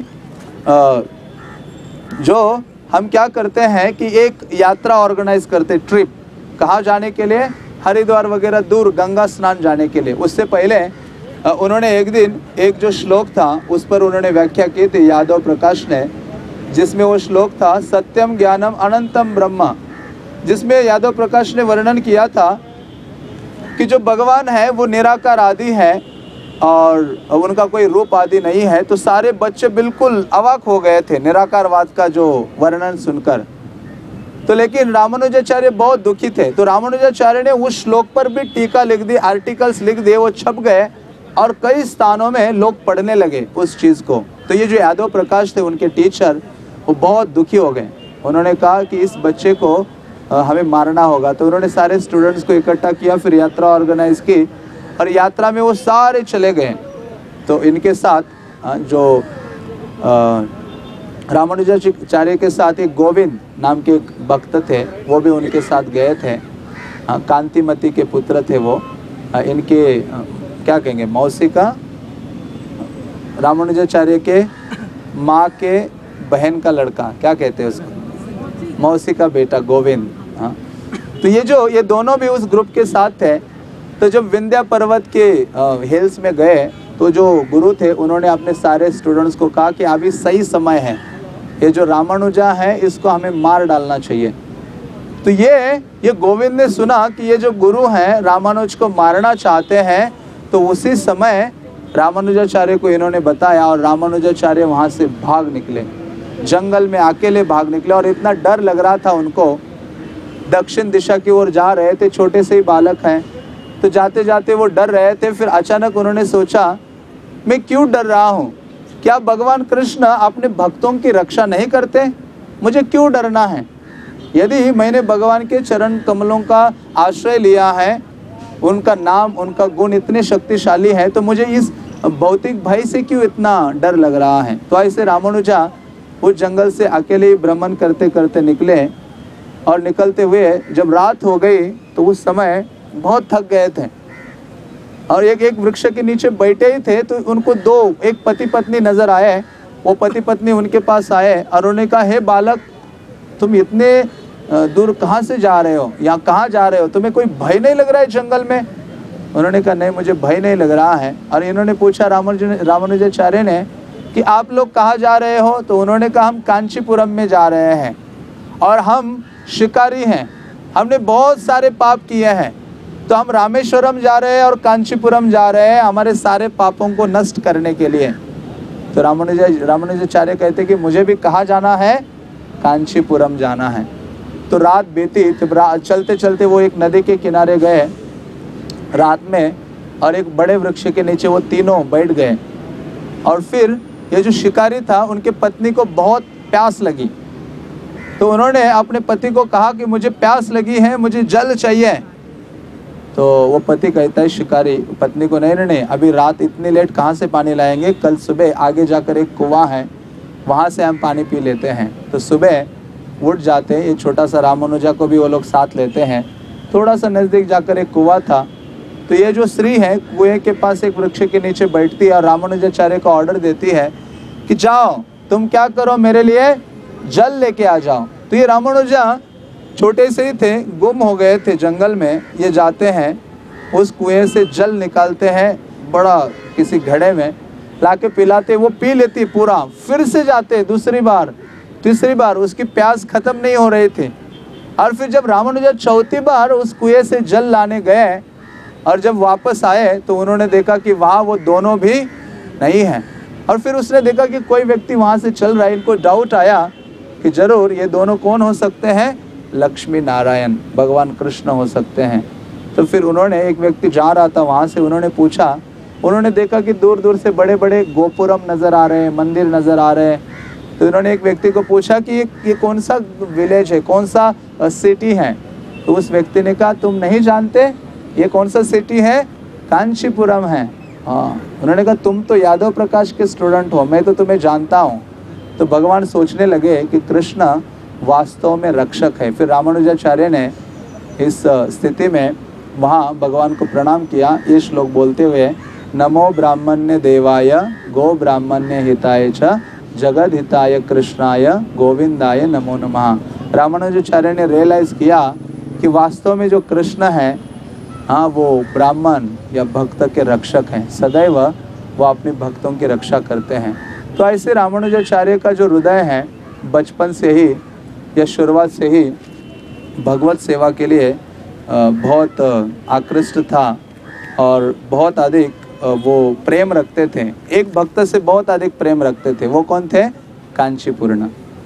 Speaker 1: जो हम क्या करते हैं कि एक यात्रा ऑर्गेनाइज करते, ट्रिप, कहाँ जाने के लिए? हरिद्वार वगैरह दूर गंगा स्नान जाने के लिए। उससे पहले उन्होंने एक दिन एक जो श्लोक था उस पर उन्होंने व्याख्या की थी यादव प्रकाश ने, जिसमें वो श्लोक था सत्यम ज्ञानम अनंतम ब्रह्मा, जिसमें यादव प्रकाश ने वर्णन किया था कि जो भगवान है वो निराकार आदि है और उनका कोई रूप आदि नहीं है। तो सारे बच्चे बिल्कुल अवाक हो गए थे निराकारवाद का जो वर्णन सुनकर। तो लेकिन रामानुजाचार्य बहुत दुखी थे। तो रामानुजाचार्य ने उस श्लोक पर भी टीका लिख दी, आर्टिकल्स लिख दिए, वो छप गए और कई स्थानों में लोग पढ़ने लगे उस चीज़ को। तो ये जो यादव प्रकाश थे उनके टीचर, वो बहुत दुखी हो गए। उन्होंने कहा कि इस बच्चे को हमें मारना होगा। तो उन्होंने सारे स्टूडेंट्स को इकट्ठा किया, फिर यात्रा ऑर्गेनाइज की और यात्रा में वो सारे चले गए। तो इनके साथ जो रामानुजाचार्य के साथ एक गोविंद नाम के एक भक्त थे, वो भी उनके साथ गए थे। हाँ, कांतिमती के पुत्र थे वो। हाँ, इनके क्या कहेंगे, मौसी का, रामानुजाचार्य के माँ के बहन का लड़का, क्या कहते हैं उसको, मौसी का बेटा गोविंद। हाँ, तो ये जो ये दोनों भी उस ग्रुप के साथ थे। तो जब विंध्या पर्वत के हिल्स में गए तो जो गुरु थे उन्होंने अपने सारे स्टूडेंट्स को कहा कि अभी सही समय है, ये जो रामानुजा है इसको हमें मार डालना चाहिए। तो ये ये गोविंद ने सुना कि ये जो गुरु हैं रामानुज को मारना चाहते हैं, तो उसी समय रामानुजाचार्य को इन्होंने बताया और रामानुजाचार्य वहाँ से भाग निकले, जंगल में अकेले भाग निकले। और इतना डर लग रहा था उनको, दक्षिण दिशा की ओर जा रहे थे, छोटे से ही बालक हैं, तो जाते जाते वो डर रहे थे। फिर अचानक उन्होंने सोचा, मैं क्यों डर रहा हूँ, क्या भगवान कृष्ण अपने भक्तों की रक्षा नहीं करते, मुझे क्यों डरना है। यदि मैंने भगवान के चरण कमलों का आश्रय लिया है, उनका नाम उनका गुण इतने शक्तिशाली है, तो मुझे इस भौतिक भय से क्यों इतना डर लग रहा है। तो ऐसे रामानुजा उस जंगल से अकेले ही भ्रमण करते करते निकले। और निकलते हुए जब रात हो गई तो उस समय बहुत थक गए थे और एक एक वृक्ष के नीचे बैठे ही थे। तो उनको दो, एक पति पत्नी नजर आए। वो पति पत्नी उनके पास आए और उन्होंने कहा, हे बालक, तुम इतने दूर कहाँ से जा रहे हो, यहाँ कहाँ जा रहे हो, तुम्हें कोई भय नहीं लग रहा है जंगल में। उन्होंने कहा, नहीं मुझे भय नहीं लग रहा है। और इन्होंने पूछा रामानुज रामानुजाचार्य ने कि आप लोग कहाँ जा रहे हो। तो उन्होंने कहा, हम कांचीपुरम में जा रहे हैं और हम शिकारी हैं, हमने बहुत सारे पाप किए हैं, तो हम रामेश्वरम जा रहे हैं और कांचीपुरम जा रहे हैं हमारे सारे पापों को नष्ट करने के लिए। तो रामानुजा रामानुजाचार्य कहते कि मुझे भी कहाँ जाना है, कांचीपुरम जाना है। तो रात बीती, तो चलते चलते वो एक नदी के किनारे गए रात में और एक बड़े वृक्ष के नीचे वो तीनों बैठ गए। और फिर ये जो शिकारी था उनके पत्नी को बहुत प्यास लगी, तो उन्होंने अपने पति को कहा कि मुझे प्यास लगी है, मुझे जल चाहिए। तो वो पति कहता है शिकारी पत्नी को, नहीं नहीं, अभी रात इतनी लेट कहाँ से पानी लाएंगे, कल सुबह आगे जाकर एक कुआं है, वहाँ से हम पानी पी लेते हैं। तो सुबह उठ जाते हैं, ये छोटा सा रामानुजा को भी वो लोग साथ लेते हैं। थोड़ा सा नज़दीक जाकर एक कुआं था। तो ये जो स्त्री है कुएं के पास एक वृक्ष के नीचे बैठती है और रामानुजाचार्य को ऑर्डर देती है कि जाओ तुम क्या करो, मेरे लिए जल लेके आ जाओ। तो ये रामानुजा छोटे से ही थे, गुम हो गए थे जंगल में। ये जाते हैं उस कुएं से जल निकालते हैं, बड़ा किसी घड़े में लाके पिलाते, वो पी लेती पूरा। फिर से जाते दूसरी बार, तीसरी बार, उसकी प्यास खत्म नहीं हो रही थी। और फिर जब रामानुजा चौथी बार उस कुएं से जल लाने गए और जब वापस आए तो उन्होंने देखा कि वहाँ वो दोनों भी नहीं हैं। और फिर उसने देखा कि कोई व्यक्ति वहाँ से चल रहा है। इनको डाउट आया कि जरूर ये दोनों कौन हो सकते हैं, लक्ष्मी नारायण भगवान कृष्ण हो सकते हैं। तो फिर उन्होंने, एक व्यक्ति जा रहा था वहाँ से, उन्होंने पूछा, उन्होंने देखा कि दूर दूर से बड़े बड़े गोपुरम नज़र आ रहे हैं, मंदिर नज़र आ रहे हैं। तो उन्होंने एक व्यक्ति को पूछा कि ये ये कौन सा विलेज है, कौन सा सिटी है। तो उस व्यक्ति ने कहा, तुम नहीं जानते ये कौन सा सिटी है, कांचीपुरम है। हाँ, उन्होंने कहा तुम तो यादव प्रकाश के स्टूडेंट हो, मैं तो तुम्हें जानता हूँ। तो भगवान सोचने लगे कि कृष्ण वास्तव में रक्षक है। फिर रामानुजाचार्य ने इस स्थिति में वहाँ भगवान को प्रणाम किया, ये श्लोक बोलते हुए, नमो ब्राह्मण्य देवाय गो ब्राह्मण्य हिताय च जगद हिताय कृष्णाय गोविंदाय नमो नमः। रामानुजाचार्य ने रियलाइज़ किया कि वास्तव में जो कृष्ण है, हाँ, वो ब्राह्मण या भक्त के रक्षक हैं, सदैव वो अपने भक्तों की रक्षा करते हैं। तो ऐसे रामानुजाचार्य का जो हृदय है बचपन से ही या शुरुआत से ही भगवत सेवा के लिए बहुत आकृष्ट था और बहुत अधिक वो प्रेम रखते थे। एक भक्त से बहुत अधिक प्रेम रखते थे, वो कौन थे, कांचीपूर्ण।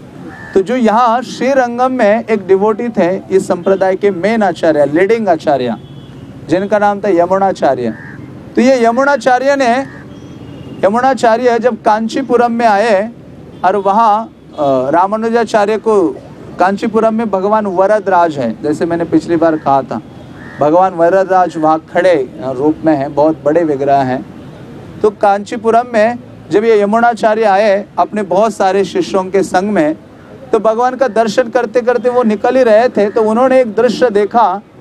Speaker 1: तो जो यहाँ श्रीरंगम में एक डिवोटी थे इस संप्रदाय के मेन आचार्य, लीडिंग आचार्य, जिनका नाम था यमुनाचार्य। तो ये यमुनाचार्य ने यमुनाचार्य जब कांचीपुरम में आए और वहाँ रामानुजाचार्य को, कांचीपुरम में भगवान वरदराज है, जैसे मैंने पिछली बार कहा था, भगवान वरदराज वहाँ खड़े रूप में हैं, बहुत बड़े विग्रह हैं। तो कांचीपुरम में जब ये यमुनाचार्य आए अपने बहुत सारे शिष्यों के संग में, तो भगवान का दर्शन करते करते वो निकल ही रहे थे। तो उन्होंने एक दृश्य देखा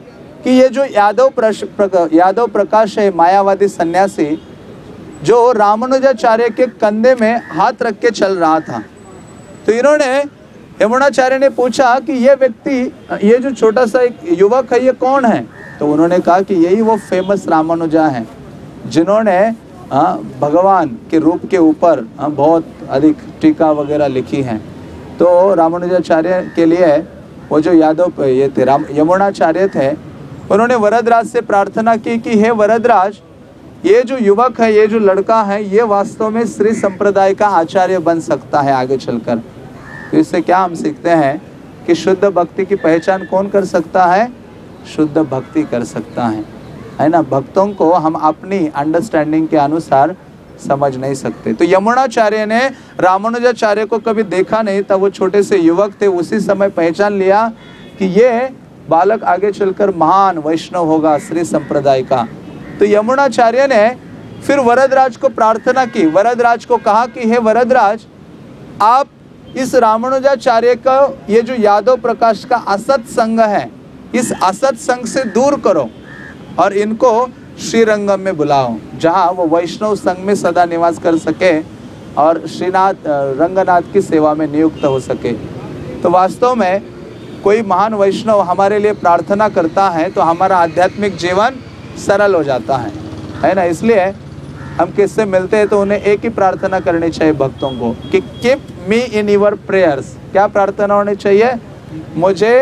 Speaker 1: कि ये जो यादव प्रश, प्रक, यादव प्रकाश है, मायावादी सन्यासी, जो रामानुजाचार्य के कंधे में हाथ रख के चल रहा था। तो इन्होंने, यमुनाचार्य ने पूछा कि ये व्यक्ति, ये जो छोटा सा एक युवक है, ये कौन है? तो उन्होंने कहा कि यही वो फेमस रामानुजा हैं जिन्होंने भगवान के रूप के ऊपर बहुत अधिक टीका वगैरह लिखी हैं। तो रामानुजाचार्य के लिए वो जो यादव ये थे, राम यमुनाचार्य थे, उन्होंने वरदराज से प्रार्थना की कि हे वरदराज, ये जो युवक है, ये जो लड़का है, ये वास्तव में श्री संप्रदाय का आचार्य बन सकता है आगे चलकर। तो इससे क्या हम सीखते हैं कि शुद्ध भक्ति की पहचान कौन कर सकता है? शुद्ध भक्ति कर सकता है, है ना। भक्तों को हम अपनी अंडरस्टैंडिंग के अनुसार समझ नहीं सकते। तो यमुनाचार्य ने रामानुजाचार्य को कभी देखा नहीं था, वो छोटे से युवक थे, उसी समय पहचान लिया कि ये बालक आगे चलकर महान वैष्णव होगा श्री संप्रदाय का। तो यमुनाचार्य ने फिर वरदराज को प्रार्थना की, वरदराज को कहा कि हे वरदराज, आप इस रामानुजाचार्य का ये जो यादव प्रकाश का असत संग है, इस असत संग से दूर करो और इनको श्रीरंगम में बुलाओ, जहाँ वो वैष्णव संघ में सदा निवास कर सके और श्रीनाथ रंगनाथ की सेवा में नियुक्त हो सके। तो वास्तव में कोई महान वैष्णव हमारे लिए प्रार्थना करता है तो हमारा आध्यात्मिक जीवन सरल हो जाता है, है ना। इसलिए हम किससे मिलते हैं तो उन्हें एक ही प्रार्थना करनी चाहिए भक्तों को कि keep me in your prayers. क्या प्रार्थना होनी चाहिए? मुझे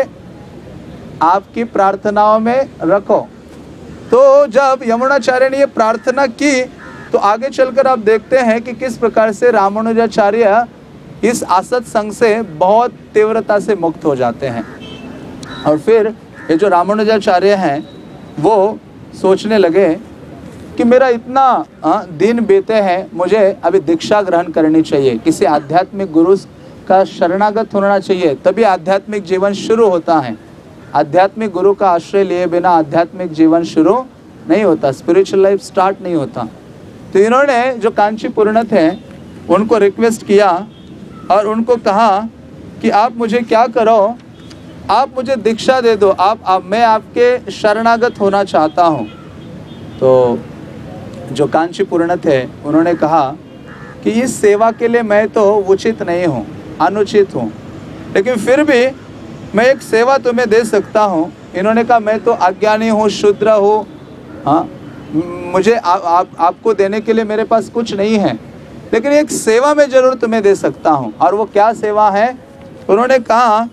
Speaker 1: आपकी प्रार्थनाओं में रखो। तो जब यमुनाचार्य ने ये प्रार्थना की तो आगे चलकर आप देखते हैं कि किस प्रकार से रामानुजाचार्य इस असत संग से बहुत तीव्रता से मुक्त हो जाते हैं। और फिर ये जो रामानुजाचार्य हैं वो सोचने लगे कि मेरा इतना दिन बीते हैं, मुझे अभी दीक्षा ग्रहण करनी चाहिए, किसी आध्यात्मिक गुरु का शरणागत होना चाहिए, तभी आध्यात्मिक जीवन शुरू होता है। आध्यात्मिक गुरु का आश्रय लिए बिना आध्यात्मिक जीवन शुरू नहीं होता, स्पिरिचुअल लाइफ स्टार्ट नहीं होता। तो इन्होंने जो कांचीपुरण थे उनको रिक्वेस्ट किया और उनको कहा कि आप मुझे क्या करो, आप मुझे दीक्षा दे दो, आप, आप मैं आपके शरणागत होना चाहता हूँ। तो जो कांचीपुरण थे उन्होंने कहा कि इस सेवा के लिए मैं तो उचित नहीं हूँ, अनुचित हूँ, लेकिन फिर भी मैं एक सेवा तुम्हें दे सकता हूँ। इन्होंने कहा मैं तो अज्ञानी हूँ, शूद्र हूँ, हाँ, मुझे आ, आप आपको देने के लिए मेरे पास कुछ नहीं है, लेकिन एक सेवा मैं जरूर तुम्हें दे सकता हूँ। और वो क्या सेवा है? उन्होंने कहा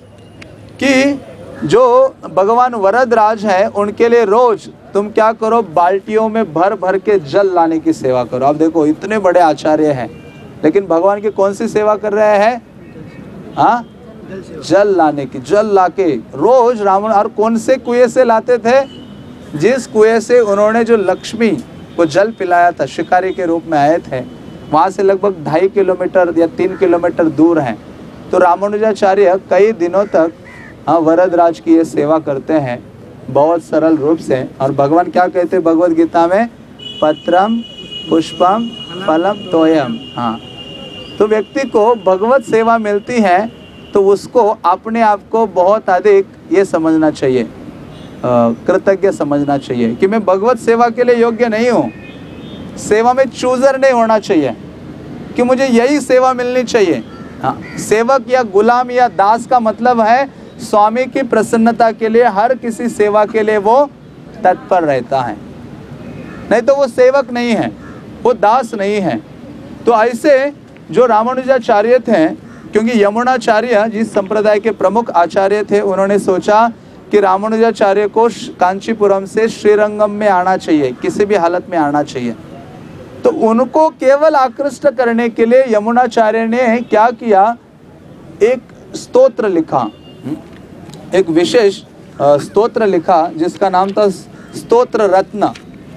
Speaker 1: कि जो भगवान वरदराज है उनके लिए रोज तुम क्या करो, बाल्टियों में भर भर के जल लाने की सेवा करो। अब देखो इतने बड़े आचार्य हैं लेकिन भगवान की कौन सी सेवा कर रहे हैं? हाँ, जल लाने की। जल लाके रोज रावण, और कौन से कुएं से लाते थे? जिस कुएं से उन्होंने जो लक्ष्मी को जल पिलाया था, शिकारी के रूप में आए थे, वहाँ से लगभग ढाई किलोमीटर या तीन किलोमीटर दूर हैं। तो रामानुजाचार्य कई दिनों तक हाँ वरदराज की ये सेवा करते हैं बहुत सरल रूप से। और भगवान क्या कहते हैं भगवद गीता में? पत्रम पुष्पम फलम तोयम। हाँ, तो व्यक्ति को भगवत सेवा मिलती है तो उसको अपने आप को बहुत अधिक ये समझना चाहिए, कृतज्ञ समझना चाहिए कि मैं भगवत सेवा के लिए योग्य नहीं हूँ। सेवा में चूजर नहीं होना चाहिए कि मुझे यही सेवा मिलनी चाहिए। हाँ, सेवक या गुलाम या दास का मतलब है स्वामी की प्रसन्नता के लिए हर किसी सेवा के लिए वो तत्पर रहता है, नहीं तो वो सेवक नहीं है, वो दास नहीं है। तो ऐसे जो रामानुजाचार्य थे, क्योंकि यमुनाचार्य जिस संप्रदाय के प्रमुख आचार्य थे, उन्होंने सोचा कि रामानुजाचार्य को कांचीपुरम से श्रीरंगम में आना चाहिए, किसी भी हालत में आना चाहिए। तो उनको केवल आकृष्ट करने के लिए यमुनाचार्य ने क्या किया? एक स्तोत्र लिखा, एक विशेष स्तोत्र लिखा जिसका नाम था स्तोत्र रत्न।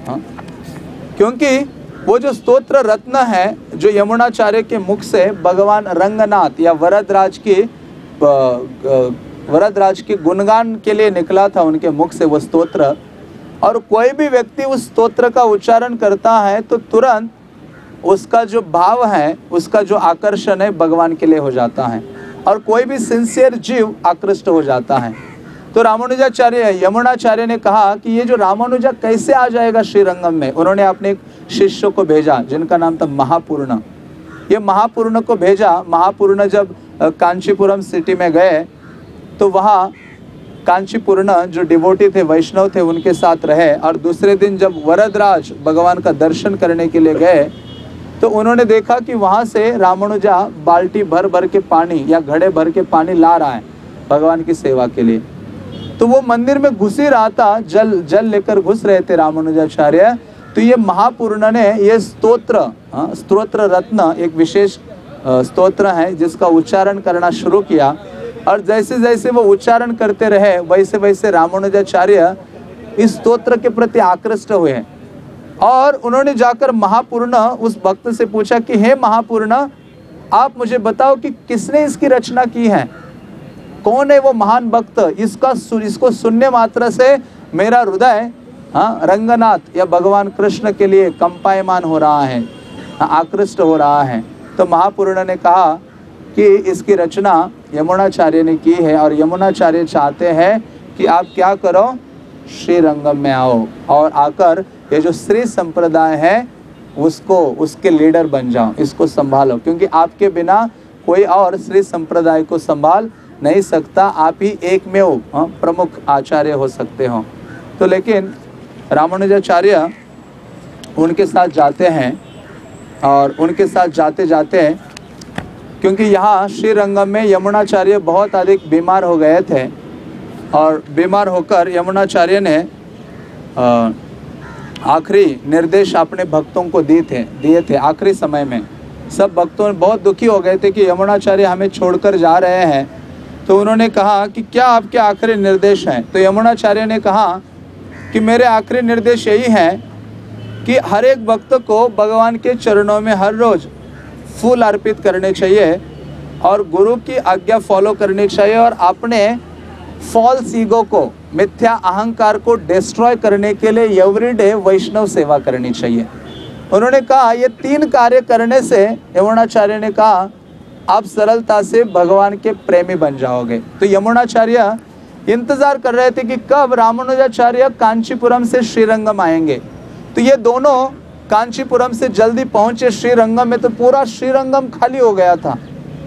Speaker 1: क्योंकि वो जो स्तोत्र रत्न है जो यमुनाचार्य के मुख से भगवान रंगनाथ या वरदराज की वरदराज के गुणगान के लिए निकला था, उनके मुख से वो स्तोत्र। और कोई भी व्यक्ति उस स्तोत्र का उच्चारण करता है तो तुरंत उसका जो भाव है, उसका जो आकर्षण है भगवान के लिए हो जाता है, और कोई भी सिंसियर जीव आकृष्ट हो जाता है। तो रामानुजाचार्य यमुनाचार्य ने कहा कि ये जो रामानुजा कैसे आ जाएगा श्रीरंगम में। उन्होंने अपने एक शिष्य को भेजा जिनका नाम था महापूर्ण। ये महापूर्ण को भेजा। महापूर्ण जब कांचीपुरम सिटी में गए तो वहाँ कांचीपूर्ण जो डिवोटी थे, वैष्णव थे, उनके साथ रहे। और दूसरे दिन जब वरदराज भगवान का दर्शन करने के लिए गए तो उन्होंने देखा कि वहाँ से रामानुजा बाल्टी भर भर के पानी या घड़े भर के पानी ला रहा है भगवान की सेवा के लिए। तो वो मंदिर में घुस ही रहा था, जल जल लेकर घुस रहे थे रामानुजाचार्य। तो ये महापूर्ण ने ये स्तोत्र, स्तोत्र रत्न, एक विशेष स्तोत्र है जिसका उच्चारण करना शुरू किया। और जैसे जैसे वो उच्चारण करते रहे वैसे वैसे रामानुजाचार्य इस स्तोत्र के प्रति आकृष्ट हुए। और उन्होंने जाकर महापूर्ण उस भक्त से पूछा कि हे महापूर्ण, आप मुझे बताओ कि किसने इसकी रचना की है, कौन है वो महान भक्त, इसका इसको सुनने मात्र से मेरा हृदय हाँ रंगनाथ या भगवान कृष्ण के लिए कंपायमान हो रहा है, आकृष्ट हो रहा है। तो महापूर्ण ने कहा कि इसकी रचना यमुनाचार्य ने की है और यमुनाचार्य चाहते हैं कि आप क्या करो, श्रीरंगम में आओ और आकर ये जो श्री संप्रदाय है उसको उसके लीडर बन जाओ, इसको संभालो, क्योंकि आपके बिना कोई और श्री संप्रदाय को संभाल नहीं सकता, आप ही एक में हो प्रमुख आचार्य हो सकते हो। तो लेकिन रामानुजाचार्य उनके साथ जाते हैं और उनके साथ जाते जाते क्योंकि यहाँ श्रीरंगम में यमुनाचार्य बहुत अधिक बीमार हो गए थे और बीमार होकर यमुनाचार्य ने आखिरी निर्देश अपने भक्तों को दिए थे दिए थे आखिरी समय में। सब भक्तों बहुत दुखी हो गए थे कि यमुनाचार्य हमें छोड़कर जा रहे हैं। तो उन्होंने कहा कि क्या आपके आखिरी निर्देश हैं। तो यमुनाचार्य ने कहा कि मेरे आखिरी निर्देश यही हैं कि हर एक भक्त को भगवान के चरणों में हर रोज़ फूल अर्पित करने चाहिए और गुरु की आज्ञा फॉलो करनी चाहिए और अपने फॉल्स ईगो को, मिथ्या अहंकार को डिस्ट्रॉय करने के लिए एवरीडे वैष्णव सेवा करनी चाहिए। उन्होंने कहा ये तीन कार्य करने से यमुनाचार्य ने कहा आप सरलता से भगवान के प्रेमी बन जाओगे। तो यमुनाचार्य इंतजार कर रहे थे कि कब रामानुजाचार्य कांचीपुरम से श्रीरंगम आएंगे। तो ये दोनों कांचीपुरम से जल्दी पहुंचे श्रीरंगम में, तो पूरा श्रीरंगम खाली हो गया था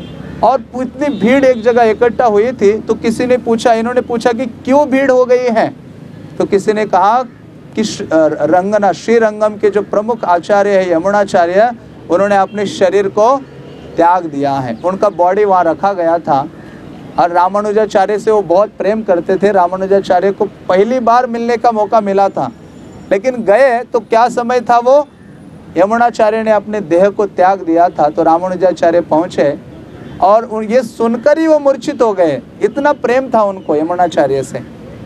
Speaker 1: और इतनी भीड़ एक जगह इकट्ठा हुई थी। तो किसी ने पूछा, इन्होंने पूछा कि क्यों भीड़ हो गई है। तो किसी ने कहा कि रंगना श्रीरंगम के जो प्रमुख आचार्य है यमुनाचार्य, उन्होंने अपने शरीर को त्याग दिया है, उनका बॉडी वहाँ रखा गया था और रामानुजाचार्य से वो बहुत प्रेम करते थे। रामानुजाचार्य को पहली बार मिलने का मौका मिला था, लेकिन गए तो क्या समय था, वो यमुनाचार्य ने अपने देह को त्याग दिया था। तो रामानुजाचार्य पहुँचे और ये सुनकर ही वो मूर्छित हो गए, इतना प्रेम था उनको यमुनाचार्य से।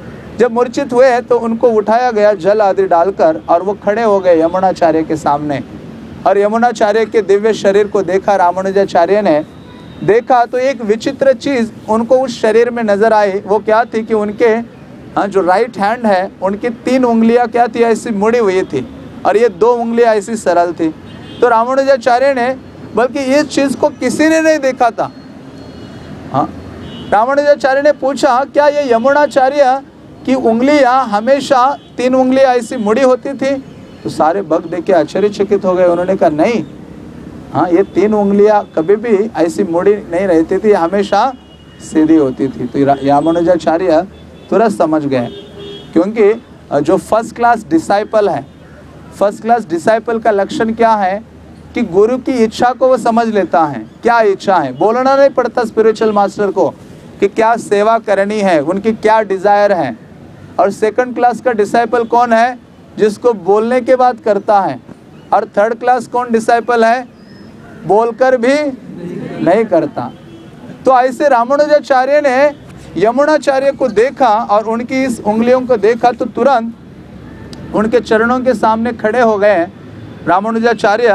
Speaker 1: जब मूर्छित हुए तो उनको उठाया गया जल आदि डालकर और वो खड़े हो गए यमुनाचार्य के सामने। और यमुनाचार्य के दिव्य शरीर को देखा रामानुजाचार्य ने, देखा तो एक विचित्र चीज़ उनको उस शरीर में नज़र आई। वो क्या थी कि उनके हाँ जो राइट हैंड है उनकी तीन उंगलियां क्या थी, ऐसी मुड़ी हुई थी और ये दो उंगलियां ऐसी सरल थी। तो रामानुजाचार्य ने, बल्कि इस चीज़ को किसी ने नहीं देखा था। हाँ, रामानुजाचार्य ने पूछा क्या ये यमुनाचार्य की उंगलियां हमेशा तीन उंगलियां ऐसी मुड़ी होती थी। तो सारे भक्त देख के आश्चर्यचकित हो गए। उन्होंने कहा नहीं, हाँ ये तीन उंगलियां कभी भी ऐसी मुड़ी नहीं रहती थी, हमेशा सीधी होती थी। तो रामानुजाचार्य तुरंत समझ गए, क्योंकि जो फर्स्ट क्लास डिसाइपल है, फर्स्ट क्लास डिसाइपल का लक्षण क्या है कि गुरु की इच्छा को वो समझ लेता है। क्या इच्छा है, बोलना नहीं पड़ता स्पिरिचुअल मास्टर को कि क्या सेवा करनी है, उनकी क्या डिज़ायर है। और सेकंड क्लास का डिसाइपल कौन है, जिसको बोलने के बाद करता है। और थर्ड क्लास कौन डिसाइपल है, बोलकर भी नहीं करता। तो ऐसे रामानुजाचार्य ने यमुनाचार्य को देखा और उनकी इस उंगलियों को देखा तो तुरंत उनके चरणों के सामने खड़े हो गए रामानुजाचार्य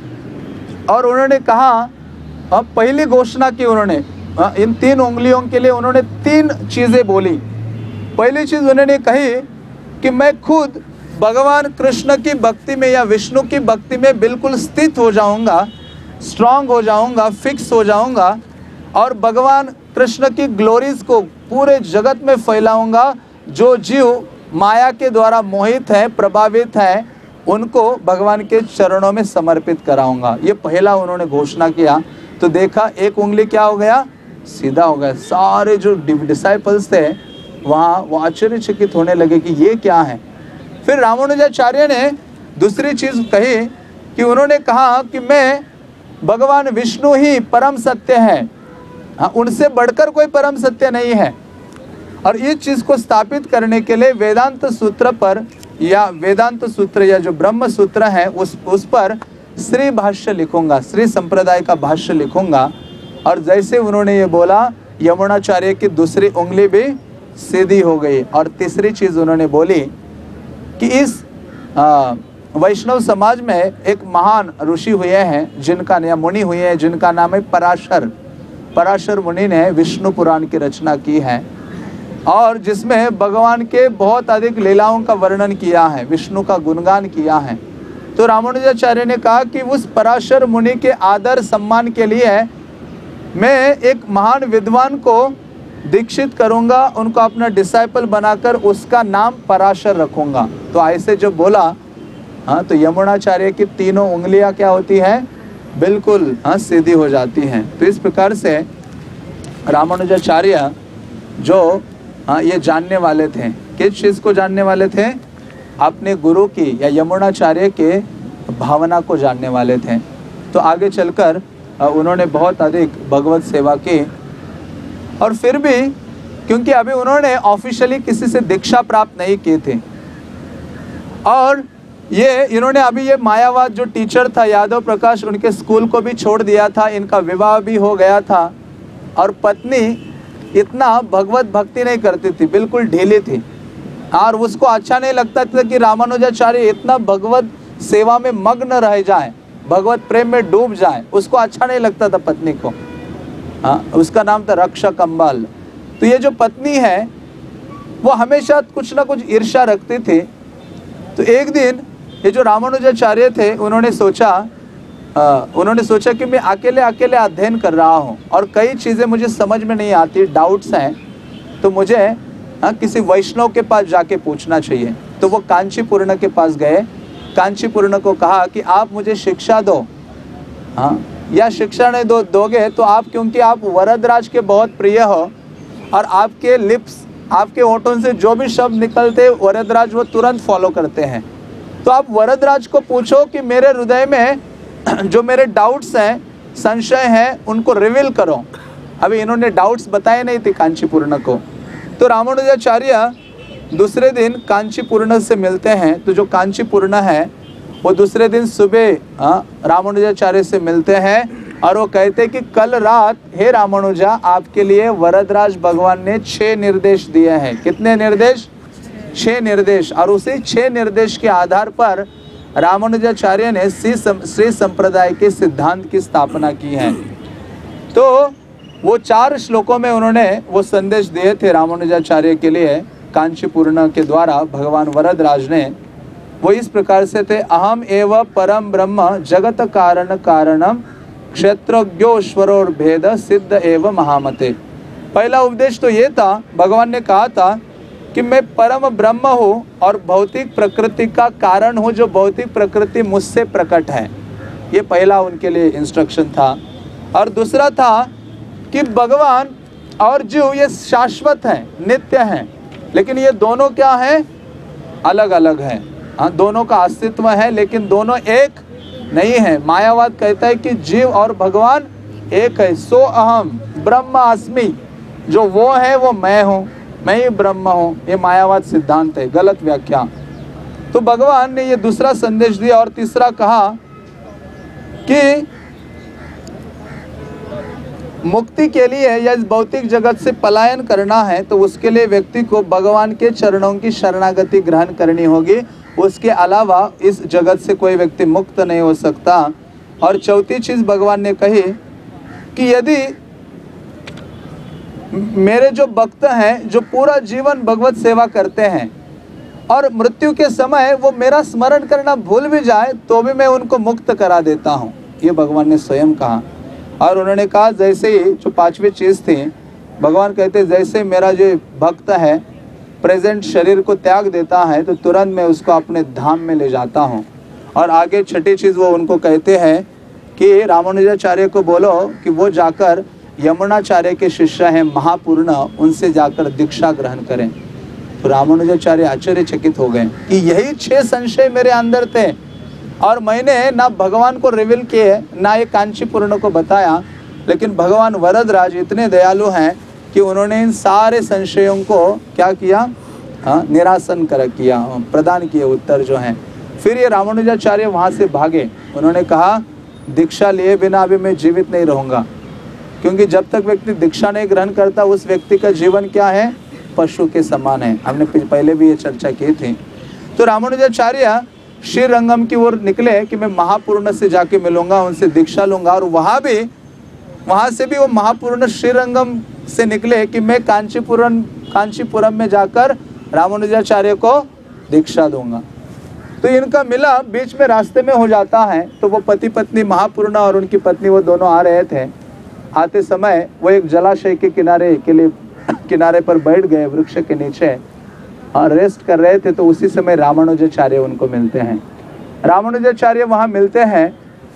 Speaker 1: और उन्होंने कहा, अब पहली घोषणा की उन्होंने, इन तीन उंगलियों के लिए उन्होंने तीन चीज़ें बोली। पहली चीज़ उन्होंने कही कि मैं खुद भगवान कृष्ण की भक्ति में या विष्णु की भक्ति में बिल्कुल स्थित हो जाऊंगा, स्ट्रांग हो जाऊंगा, फिक्स हो जाऊंगा और भगवान कृष्ण की ग्लोरीज को पूरे जगत में फैलाऊंगा। जो जीव माया के द्वारा मोहित है, प्रभावित है, उनको भगवान के चरणों में समर्पित कराऊंगा। ये पहला उन्होंने घोषणा किया। तो देखा एक उंगली क्या हो गया, सीधा हो गया। सारे जो डिसाइपल्स थे वहाँ वो आश्चर्यचकित होने लगे कि ये क्या है। फिर रामानुजाचार्य ने दूसरी चीज़ कही कि उन्होंने कहा कि मैं भगवान विष्णु ही परम सत्य है, हाँ, उनसे बढ़कर कोई परम सत्य नहीं है। और इस चीज़ को स्थापित करने के लिए वेदांत सूत्र पर या वेदांत सूत्र या जो ब्रह्म सूत्र है उस उस पर श्री भाष्य लिखूंगा, श्री संप्रदाय का भाष्य लिखूंगा। और जैसे उन्होंने ये बोला, यमुनाचार्य की दूसरी उंगली भी सीधी हो गई। और तीसरी चीज़ उन्होंने बोली कि इस वैष्णव समाज में एक महान ऋषि हुए हैं जिनका या मुनि हुए हैं जिनका नाम है पराशर। पराशर मुनि ने विष्णु पुराण की रचना की है और जिसमें भगवान के बहुत अधिक लीलाओं का वर्णन किया है, विष्णु का गुणगान किया है। तो रामानुजाचार्य ने कहा कि उस पराशर मुनि के आदर सम्मान के लिए मैं एक महान विद्वान को दीक्षित करूंगा, उनको अपना डिसाइपल बनाकर उसका नाम पराशर रखूंगा। तो ऐसे जो बोला, हाँ, तो यमुनाचार्य की तीनों उंगलियां क्या होती हैं, बिल्कुल हाँ सीधी हो जाती हैं। तो इस प्रकार से रामानुजाचार्य जो हाँ ये जानने वाले थे, किस चीज़ को जानने वाले थे, अपने गुरु की या यमुनाचार्य के भावना को जानने वाले थे। तो आगे चलकर उन्होंने बहुत अधिक भगवत सेवा की। और फिर भी क्योंकि अभी उन्होंने ऑफिशियली किसी से दीक्षा प्राप्त नहीं की थी और ये इन्होंने अभी ये मायावाद जो टीचर था यादव प्रकाश, उनके स्कूल को भी छोड़ दिया था, इनका विवाह भी हो गया था और पत्नी इतना भगवत भक्ति नहीं करती थी, बिल्कुल ढीली थी और उसको अच्छा नहीं लगता था कि रामानुजाचार्य इतना भगवत सेवा में मग्न रह जाए, भगवत प्रेम में डूब जाए, उसको अच्छा नहीं लगता था पत्नी को। हाँ, उसका नाम था रक्षा कंबाल। तो ये जो पत्नी है वो हमेशा कुछ ना कुछ ईर्ष्या रखती थी। तो एक दिन ये जो रामानुजाचार्य थे उन्होंने सोचा आ, उन्होंने सोचा कि मैं अकेले अकेले अध्ययन कर रहा हूँ और कई चीज़ें मुझे समझ में नहीं आती, डाउट्स हैं, तो मुझे हाँ किसी वैष्णव के पास जाके पूछना चाहिए। तो वो कांचीपुर्ण के पास गए, कांचीपुर्ण को कहा कि आप मुझे शिक्षा दो, हाँ, या शिक्षा नहीं दो दोगे तो आप, क्योंकि आप वरदराज के बहुत प्रिय हो और आपके लिप्स, आपके होठों से जो भी शब्द निकलते वरदराज वो तुरंत फॉलो करते हैं। तो आप वरदराज को पूछो कि मेरे हृदय में जो मेरे डाउट्स हैं, संशय हैं, उनको रिवील करो। अभी इन्होंने डाउट्स बताए नहीं थे कांचीपुर्ण को। तो रामानुजाचार्य दूसरे दिन कांचीपुर्ण से मिलते हैं। तो जो कांचीपुर्ण है वो दूसरे दिन सुबह रामानुजाचार्य से मिलते हैं और वो कहते हैं कि कल रात हे रामानुजा, आपके लिए वरदराज भगवान ने छह निर्देश दिए हैं। कितने निर्देश? छह निर्देश। और उसी छह निर्देश के आधार पर रामानुजाचार्य ने श्री संप्रदाय के सिद्धांत की स्थापना की है। तो वो चार श्लोकों में उन्होंने वो संदेश दिए थे रामानुजाचार्य के लिए कांचीपुर्ण के द्वारा भगवान वरदराज ने। वो इस प्रकार से थे, अहम एव परम ब्रह्म जगत कारण कारणम क्षेत्रज्ञोश्वरोर भेद सिद्ध एव महामते। पहला उपदेश तो ये था, भगवान ने कहा था कि मैं परम ब्रह्म हूँ और भौतिक प्रकृति का कारण हूँ, जो भौतिक प्रकृति मुझसे प्रकट है। ये पहला उनके लिए इंस्ट्रक्शन था। और दूसरा था कि भगवान और जीव ये शाश्वत हैं, नित्य हैं, लेकिन ये दोनों क्या हैं? अलग अलग हैं। हाँ, दोनों का अस्तित्व है लेकिन दोनों एक नहीं है। मायावाद कहता है कि जीव और भगवान एक है। सो अहम ब्रह्मास्मि, जो वो है वो मैं हूँ, मैं ही ब्रह्म हूँ। ये मायावाद सिद्धांत है, गलत व्याख्या। तो भगवान ने ये दूसरा संदेश दिया। और तीसरा कहा कि मुक्ति के लिए या इस भौतिक जगत से पलायन करना है तो उसके लिए व्यक्ति को भगवान के चरणों की शरणागति ग्रहण करनी होगी। उसके अलावा इस जगत से कोई व्यक्ति मुक्त नहीं हो सकता। और चौथी चीज़ भगवान ने कही कि यदि मेरे जो भक्त हैं जो पूरा जीवन भगवत सेवा करते हैं और मृत्यु के समय वो मेरा स्मरण करना भूल भी जाए तो भी मैं उनको मुक्त करा देता हूँ, ये भगवान ने स्वयं कहा। और उन्होंने कहा जैसे ही जो पांचवी चीज़ थी भगवान कहते हैं जैसे मेरा जो भक्त है प्रेजेंट शरीर को त्याग देता है तो तुरंत मैं उसको अपने धाम में ले जाता हूँ। और आगे छठी चीज़ वो उनको कहते हैं कि रामानुजाचार्य को बोलो कि वो जाकर यमुनाचार्य के शिष्य हैं महापूर्ण, उनसे जाकर दीक्षा ग्रहण करें। तो रामानुजाचार्य आश्चर्यचकित हो गए कि यही छह संशय मेरे अंदर थे और मैंने ना भगवान को रिवील किए ना ये कांचीपूर्ण को बताया, लेकिन भगवान वरदराज इतने दयालु हैं कि उन्होंने इन सारे संशयों को क्या किया, हाँ, निरासन कर किया, प्रदान किए उत्तर जो हैं। फिर ये रामानुजाचार्य वहाँ से भागे। उन्होंने कहा दीक्षा लिए बिना अभी मैं जीवित नहीं रहूँगा, क्योंकि जब तक व्यक्ति दीक्षा नहीं ग्रहण करता उस व्यक्ति का जीवन क्या है, पशु के समान है। हमने पहले भी ये चर्चा की थी। तो रामानुजाचार्य श्रीरंगम की ओर निकले कि मैं महापूर्ण से जाके मिलूंगा, उनसे दीक्षा लूंगा। और वहाँ भी वहाँ से भी वो महापूर्ण श्रीरंगम से निकले कि मैं कांचीपुरम कांचीपुरम में जाकर रामानुजाचार्य को दीक्षा दूंगा। तो इनका मिला बीच में रास्ते में हो जाता है। तो वो पति पत्नी महापूर्ण और उनकी पत्नी वो दोनों आ रहे थे। आते समय वो एक जलाशय के किनारे के लिए किनारे पर बैठ गए वृक्ष के नीचे और रेस्ट कर रहे थे। तो उसी समय रामानुजाचार्य उनको मिलते हैं। रामानुजाचार्य वहाँ मिलते हैं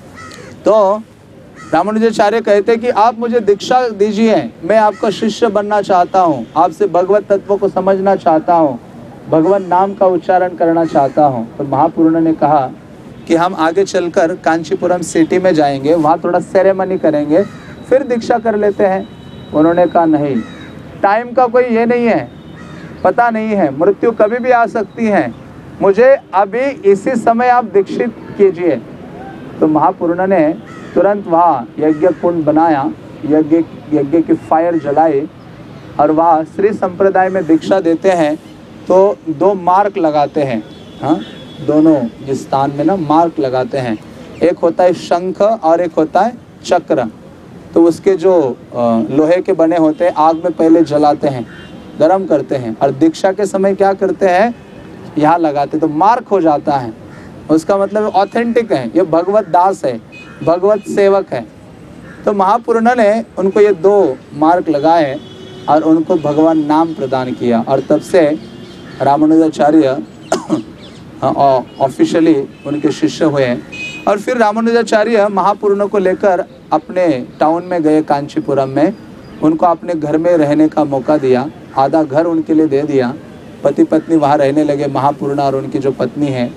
Speaker 1: तो रामानुजाचार्य कहते हैं कि आप मुझे दीक्षा दीजिए, मैं आपका शिष्य बनना चाहता हूँ, आपसे भगवत तत्व को समझना चाहता हूँ, भगवान नाम का उच्चारण करना चाहता हूँ। तो महापूर्ण ने कहा कि हम आगे चलकर कांचीपुरम सिटी में जाएंगे, वहाँ थोड़ा सेरेमनी करेंगे, फिर दीक्षा कर लेते हैं। उन्होंने कहा नहीं, टाइम का कोई ये नहीं है, पता नहीं है, मृत्यु कभी भी आ सकती है, मुझे अभी इसी समय आप दीक्षित कीजिए। तो महापूर्ण ने तुरंत वहाँ यज्ञ कुंड बनाया, यज्ञ यज्ञ की फायर जलाई और वहाँ श्री संप्रदाय में दीक्षा देते हैं। तो दो मार्क लगाते हैं, हाँ, दोनों जिस स्थान में ना मार्क लगाते हैं, एक होता है शंख और एक होता है चक्र। तो उसके जो लोहे के बने होते हैं आग में पहले जलाते हैं, गरम करते हैं और दीक्षा के समय क्या करते हैं, यहाँ लगाते, तो मार्क हो जाता है। उसका मतलब ऑथेंटिक है, ये भगवत दास है, भगवत सेवक है। तो महापूर्ण ने उनको ये दो मार्क लगाए और उनको भगवान नाम प्रदान किया और तब से रामानुजाचार्य ऑफिशियली उनके शिष्य हुए। और फिर रामानुजाचार्य महापूर्ण को लेकर अपने टाउन में गए कांचीपुरम में, उनको अपने घर में रहने का मौका दिया, आधा घर उनके लिए दे दिया। पति पत्नी वहाँ रहने लगे, महापूर्ण और उनकी जो पत्नी है।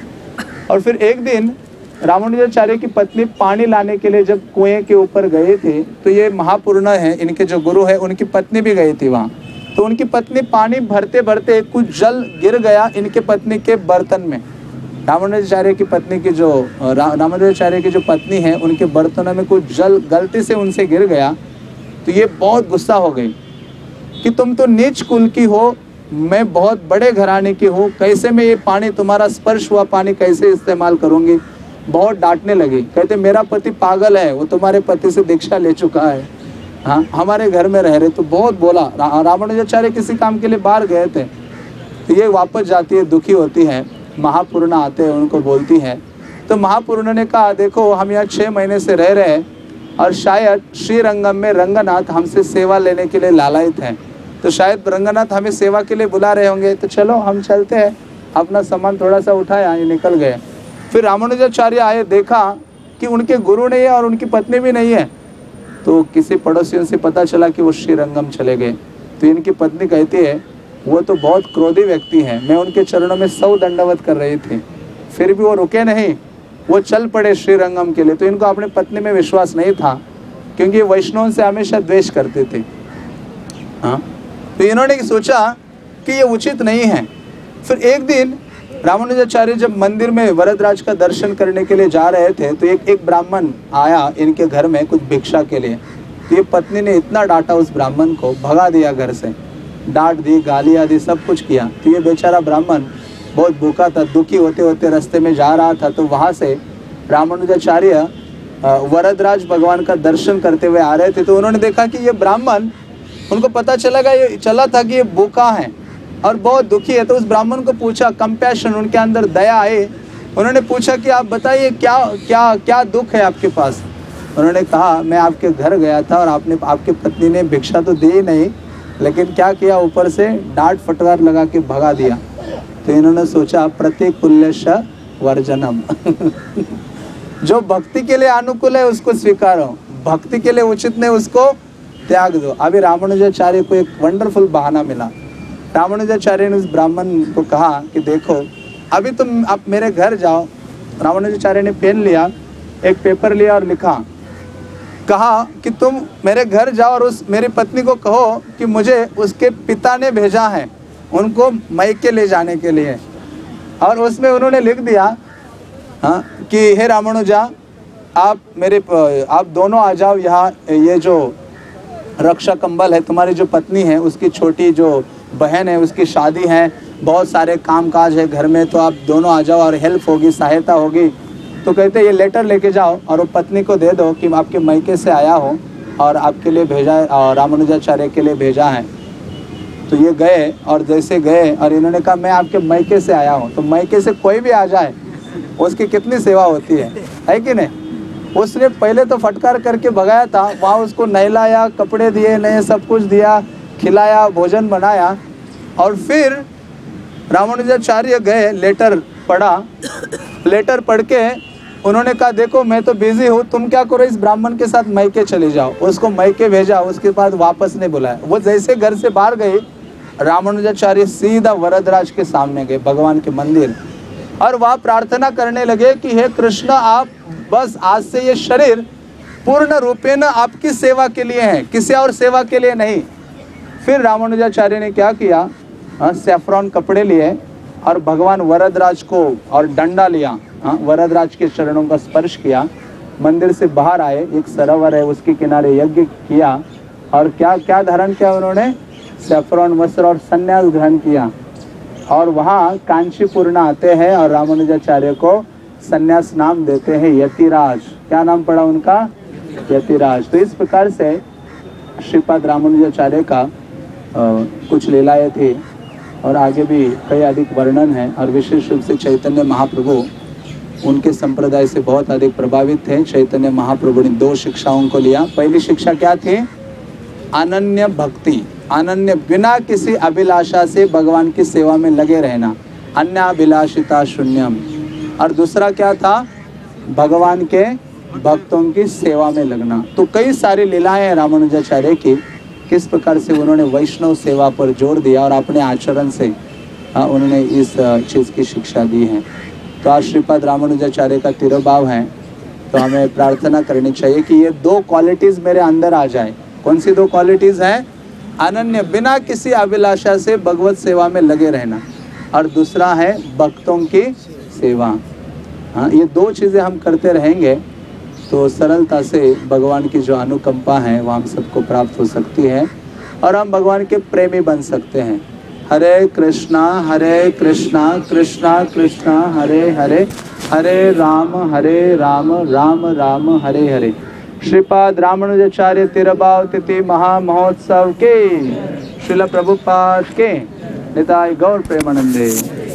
Speaker 1: और फिर एक दिन रामानुजाचार्य की पत्नी पानी लाने के लिए जब कुएं के ऊपर गए थे तो ये महापूर्ण है, इनके जो गुरु है, उनकी पत्नी भी गई थी वहाँ। तो उनकी पत्नी पानी भरते भरते कुछ जल गिर गया इनके पत्नी के बर्तन में। रामानुजाचार्य की पत्नी की जो रा, रामानुजाचार्य की जो पत्नी है उनके बर्तनों में कुछ जल गलती से उनसे गिर गया। तो ये बहुत गुस्सा हो गई कि तुम तो नीच कुल की हो, मैं बहुत बड़े घराने की हूँ, कैसे मैं ये पानी, तुम्हारा स्पर्श हुआ पानी कैसे इस्तेमाल करूँगी। बहुत डांटने लगी, कहते मेरा पति पागल है, वो तुम्हारे पति से दीक्षा ले चुका है, हाँ, हमारे घर में रह रहे। तो बहुत बोला। रा, रामानुजाचार्य किसी काम के लिए बाहर गए थे। तो ये वापस जाती है, दुखी होती है, महापूर्ण आते हैं, उनको बोलती है। तो महापूर्ण ने कहा देखो हम यहाँ छः महीने से रह रहे हैं और शायद श्रीरंगम में रंगनाथ हमसे सेवा लेने के लिए लालायित हैं, तो शायद रंगनाथ हमें सेवा के लिए बुला रहे होंगे, तो चलो हम चलते हैं। अपना सामान थोड़ा सा उठाया, ये निकल गए। फिर रामानुजाचार्य आए, देखा कि उनके गुरु नहीं है और उनकी पत्नी भी नहीं है। तो किसी पड़ोसियों से पता चला कि वो श्रीरंगम चले गए। तो इनकी पत्नी कहती है वो तो बहुत क्रोधी व्यक्ति हैं, मैं उनके चरणों में सौ दंडवत कर रही थी, फिर भी वो रुके नहीं, वो चल पड़े श्रीरंगम के लिए। तो इनको अपनी पत्नी में विश्वास नहीं था क्योंकि वैष्णव से हमेशा द्वेष करते थे, हाँ। तो इन्होंने सोचा कि ये उचित नहीं है। फिर एक दिन रामानुजाचार्य जब मंदिर में वरदराज का दर्शन करने के लिए जा रहे थे तो एक एक ब्राह्मण आया इनके घर में कुछ भिक्षा के लिए। तो ये पत्नी ने इतना डांटा उस ब्राह्मण को, भगा दिया घर से, डांट दी, गालियाँ दी, सब कुछ किया। तो ये बेचारा ब्राह्मण बहुत भूखा था, दुखी होते होते रास्ते में जा रहा था। तो वहाँ से रामानुजाचार्य वरदराज भगवान का दर्शन करते हुए आ रहे थे। तो उन्होंने देखा कि ये ब्राह्मण, उनको पता चला ये चला था कि ये भूखा है और बहुत दुखी है। तो उस ब्राह्मण को पूछा, कंपैशन, उनके अंदर दया आई। उन्होंने पूछा कि आप बताइए क्या क्या क्या दुख है आपके पास। उन्होंने कहा मैं आपके घर गया था और आपने आपकी पत्नी ने भिक्षा तो दी ही नहीं, लेकिन क्या किया, ऊपर से डांट फटकार लगा के भगा दिया। तो इन्होंने सोचा प्रतिकूल्यश वर्जनम जो भक्ति के लिए अनुकूल है उसको स्वीकारो, भक्ति के लिए उचित नहीं उसको त्याग दो। अभी रामानुजाचार्य को एक वंडरफुल बहाना मिला। रामानुजाचार्य ने उस ब्राह्मण को कहा कि देखो अभी तुम आप मेरे घर जाओ। रामानुजाचार्य ने पेन लिया, एक पेपर लिया और लिखा, कहा कि तुम मेरे घर जाओ और उस मेरी पत्नी को कहो कि मुझे उसके पिता ने भेजा है उनको मैके ले जाने के लिए। और उसमें उन्होंने लिख दिया हाँ कि हे रामानुजा आप मेरे आप दोनों आ जाओ यहाँ, ये जो रक्षा कंबल है, तुम्हारी जो पत्नी है उसकी छोटी जो बहन है उसकी शादी है, बहुत सारे काम काज है घर में, तो आप दोनों आ जाओ और हेल्प होगी, सहायता होगी। तो कहते ये लेटर लेके जाओ और वो पत्नी को दे दो कि आपके मैके से आया हो और आपके लिए भेजा है और रामानुजाचार्य के लिए भेजा है। तो ये गए और जैसे गए और इन्होंने कहा मैं आपके मैके से आया हूँ। तो मैके से कोई भी आ जाए उसकी कितनी सेवा होती है, है कि नहीं। उसने पहले तो फटकार करके भगाया था, वहाँ उसको नहलाया, कपड़े दिए, नए सब कुछ दिया, खिलाया, भोजन बनाया। और फिर रामानुजाचार्य गए, लेटर पढ़ा, लेटर पढ़ के उन्होंने कहा देखो मैं तो बिजी हूँ, तुम क्या करो इस ब्राह्मण के साथ मैके चले जाओ। उसको मैके भेजा, उसके बाद वापस नहीं बुलाया। वो जैसे घर से बाहर गए रामानुजाचार्य सीधा वरदराज के सामने गए, भगवान के मंदिर, और वहाँ प्रार्थना करने लगे कि हे कृष्ण आप बस आज से ये शरीर पूर्ण रूपेण आपकी सेवा के लिए है, किसी और सेवा के लिए नहीं। फिर रामानुजाचार्य ने क्या किया, सैफरॉन कपड़े लिए और भगवान वरदराज को और डंडा लिया, हाँ वरदराज के चरणों का स्पर्श किया, मंदिर से बाहर आए, एक सरोवर है उसके किनारे यज्ञ किया और क्या क्या धारण किया उन्होंने, सैफरॉन वस्त्र और संन्यास ग्रहण किया। और वहाँ कांचीपुरना आते हैं और रामानुजाचार्य को संन्यास नाम देते हैं यतिराज। क्या नाम पड़ा उनका, यतिराज। तो इस प्रकार से श्रीपाद रामानुजाचार्य का आ, कुछ लीलाएं थी और आगे भी कई अधिक वर्णन है। और विशेष रूप से चैतन्य महाप्रभु उनके संप्रदाय से बहुत अधिक प्रभावित थे। चैतन्य महाप्रभु ने दो शिक्षाओं को लिया। पहली शिक्षा क्या थी, अनन्य भक्ति, अनन्य बिना किसी अभिलाषा से भगवान की सेवा में लगे रहना, अन्य अभिलाषिता शून्यम। और दूसरा क्या था, भगवान के भक्तों की सेवा में लगना। तो कई सारी लीलाएं हैं रामानुजाचार्य की, किस प्रकार से उन्होंने वैष्णव सेवा पर जोर दिया और अपने आचरण से आ, उन्होंने इस चीज़ की शिक्षा दी है। तो आज श्रीपाद रामानुजाचार्य का तिरुभाव है, तो हमें प्रार्थना करनी चाहिए कि ये दो क्वालिटीज़ मेरे अंदर आ जाए। कौन सी दो क्वालिटीज़ हैं, अनन्य बिना किसी अभिलाषा से भगवत सेवा में लगे रहना, और दूसरा है भक्तों की सेवा। हाँ, ये दो चीज़ें हम करते रहेंगे तो सरलता से भगवान की जो अनुकंपा है वो हम सबको प्राप्त हो सकती है और हम भगवान के प्रेमी बन सकते हैं। हरे कृष्णा हरे कृष्णा कृष्णा कृष्णा हरे हरे, हरे राम हरे राम राम राम हरे हरे। श्रीपाद रामानुजाचार्य तिरुभाव तिथि महामहोत्सव के, श्रील प्रभुपाद के, निताय गौर प्रेमानंदे।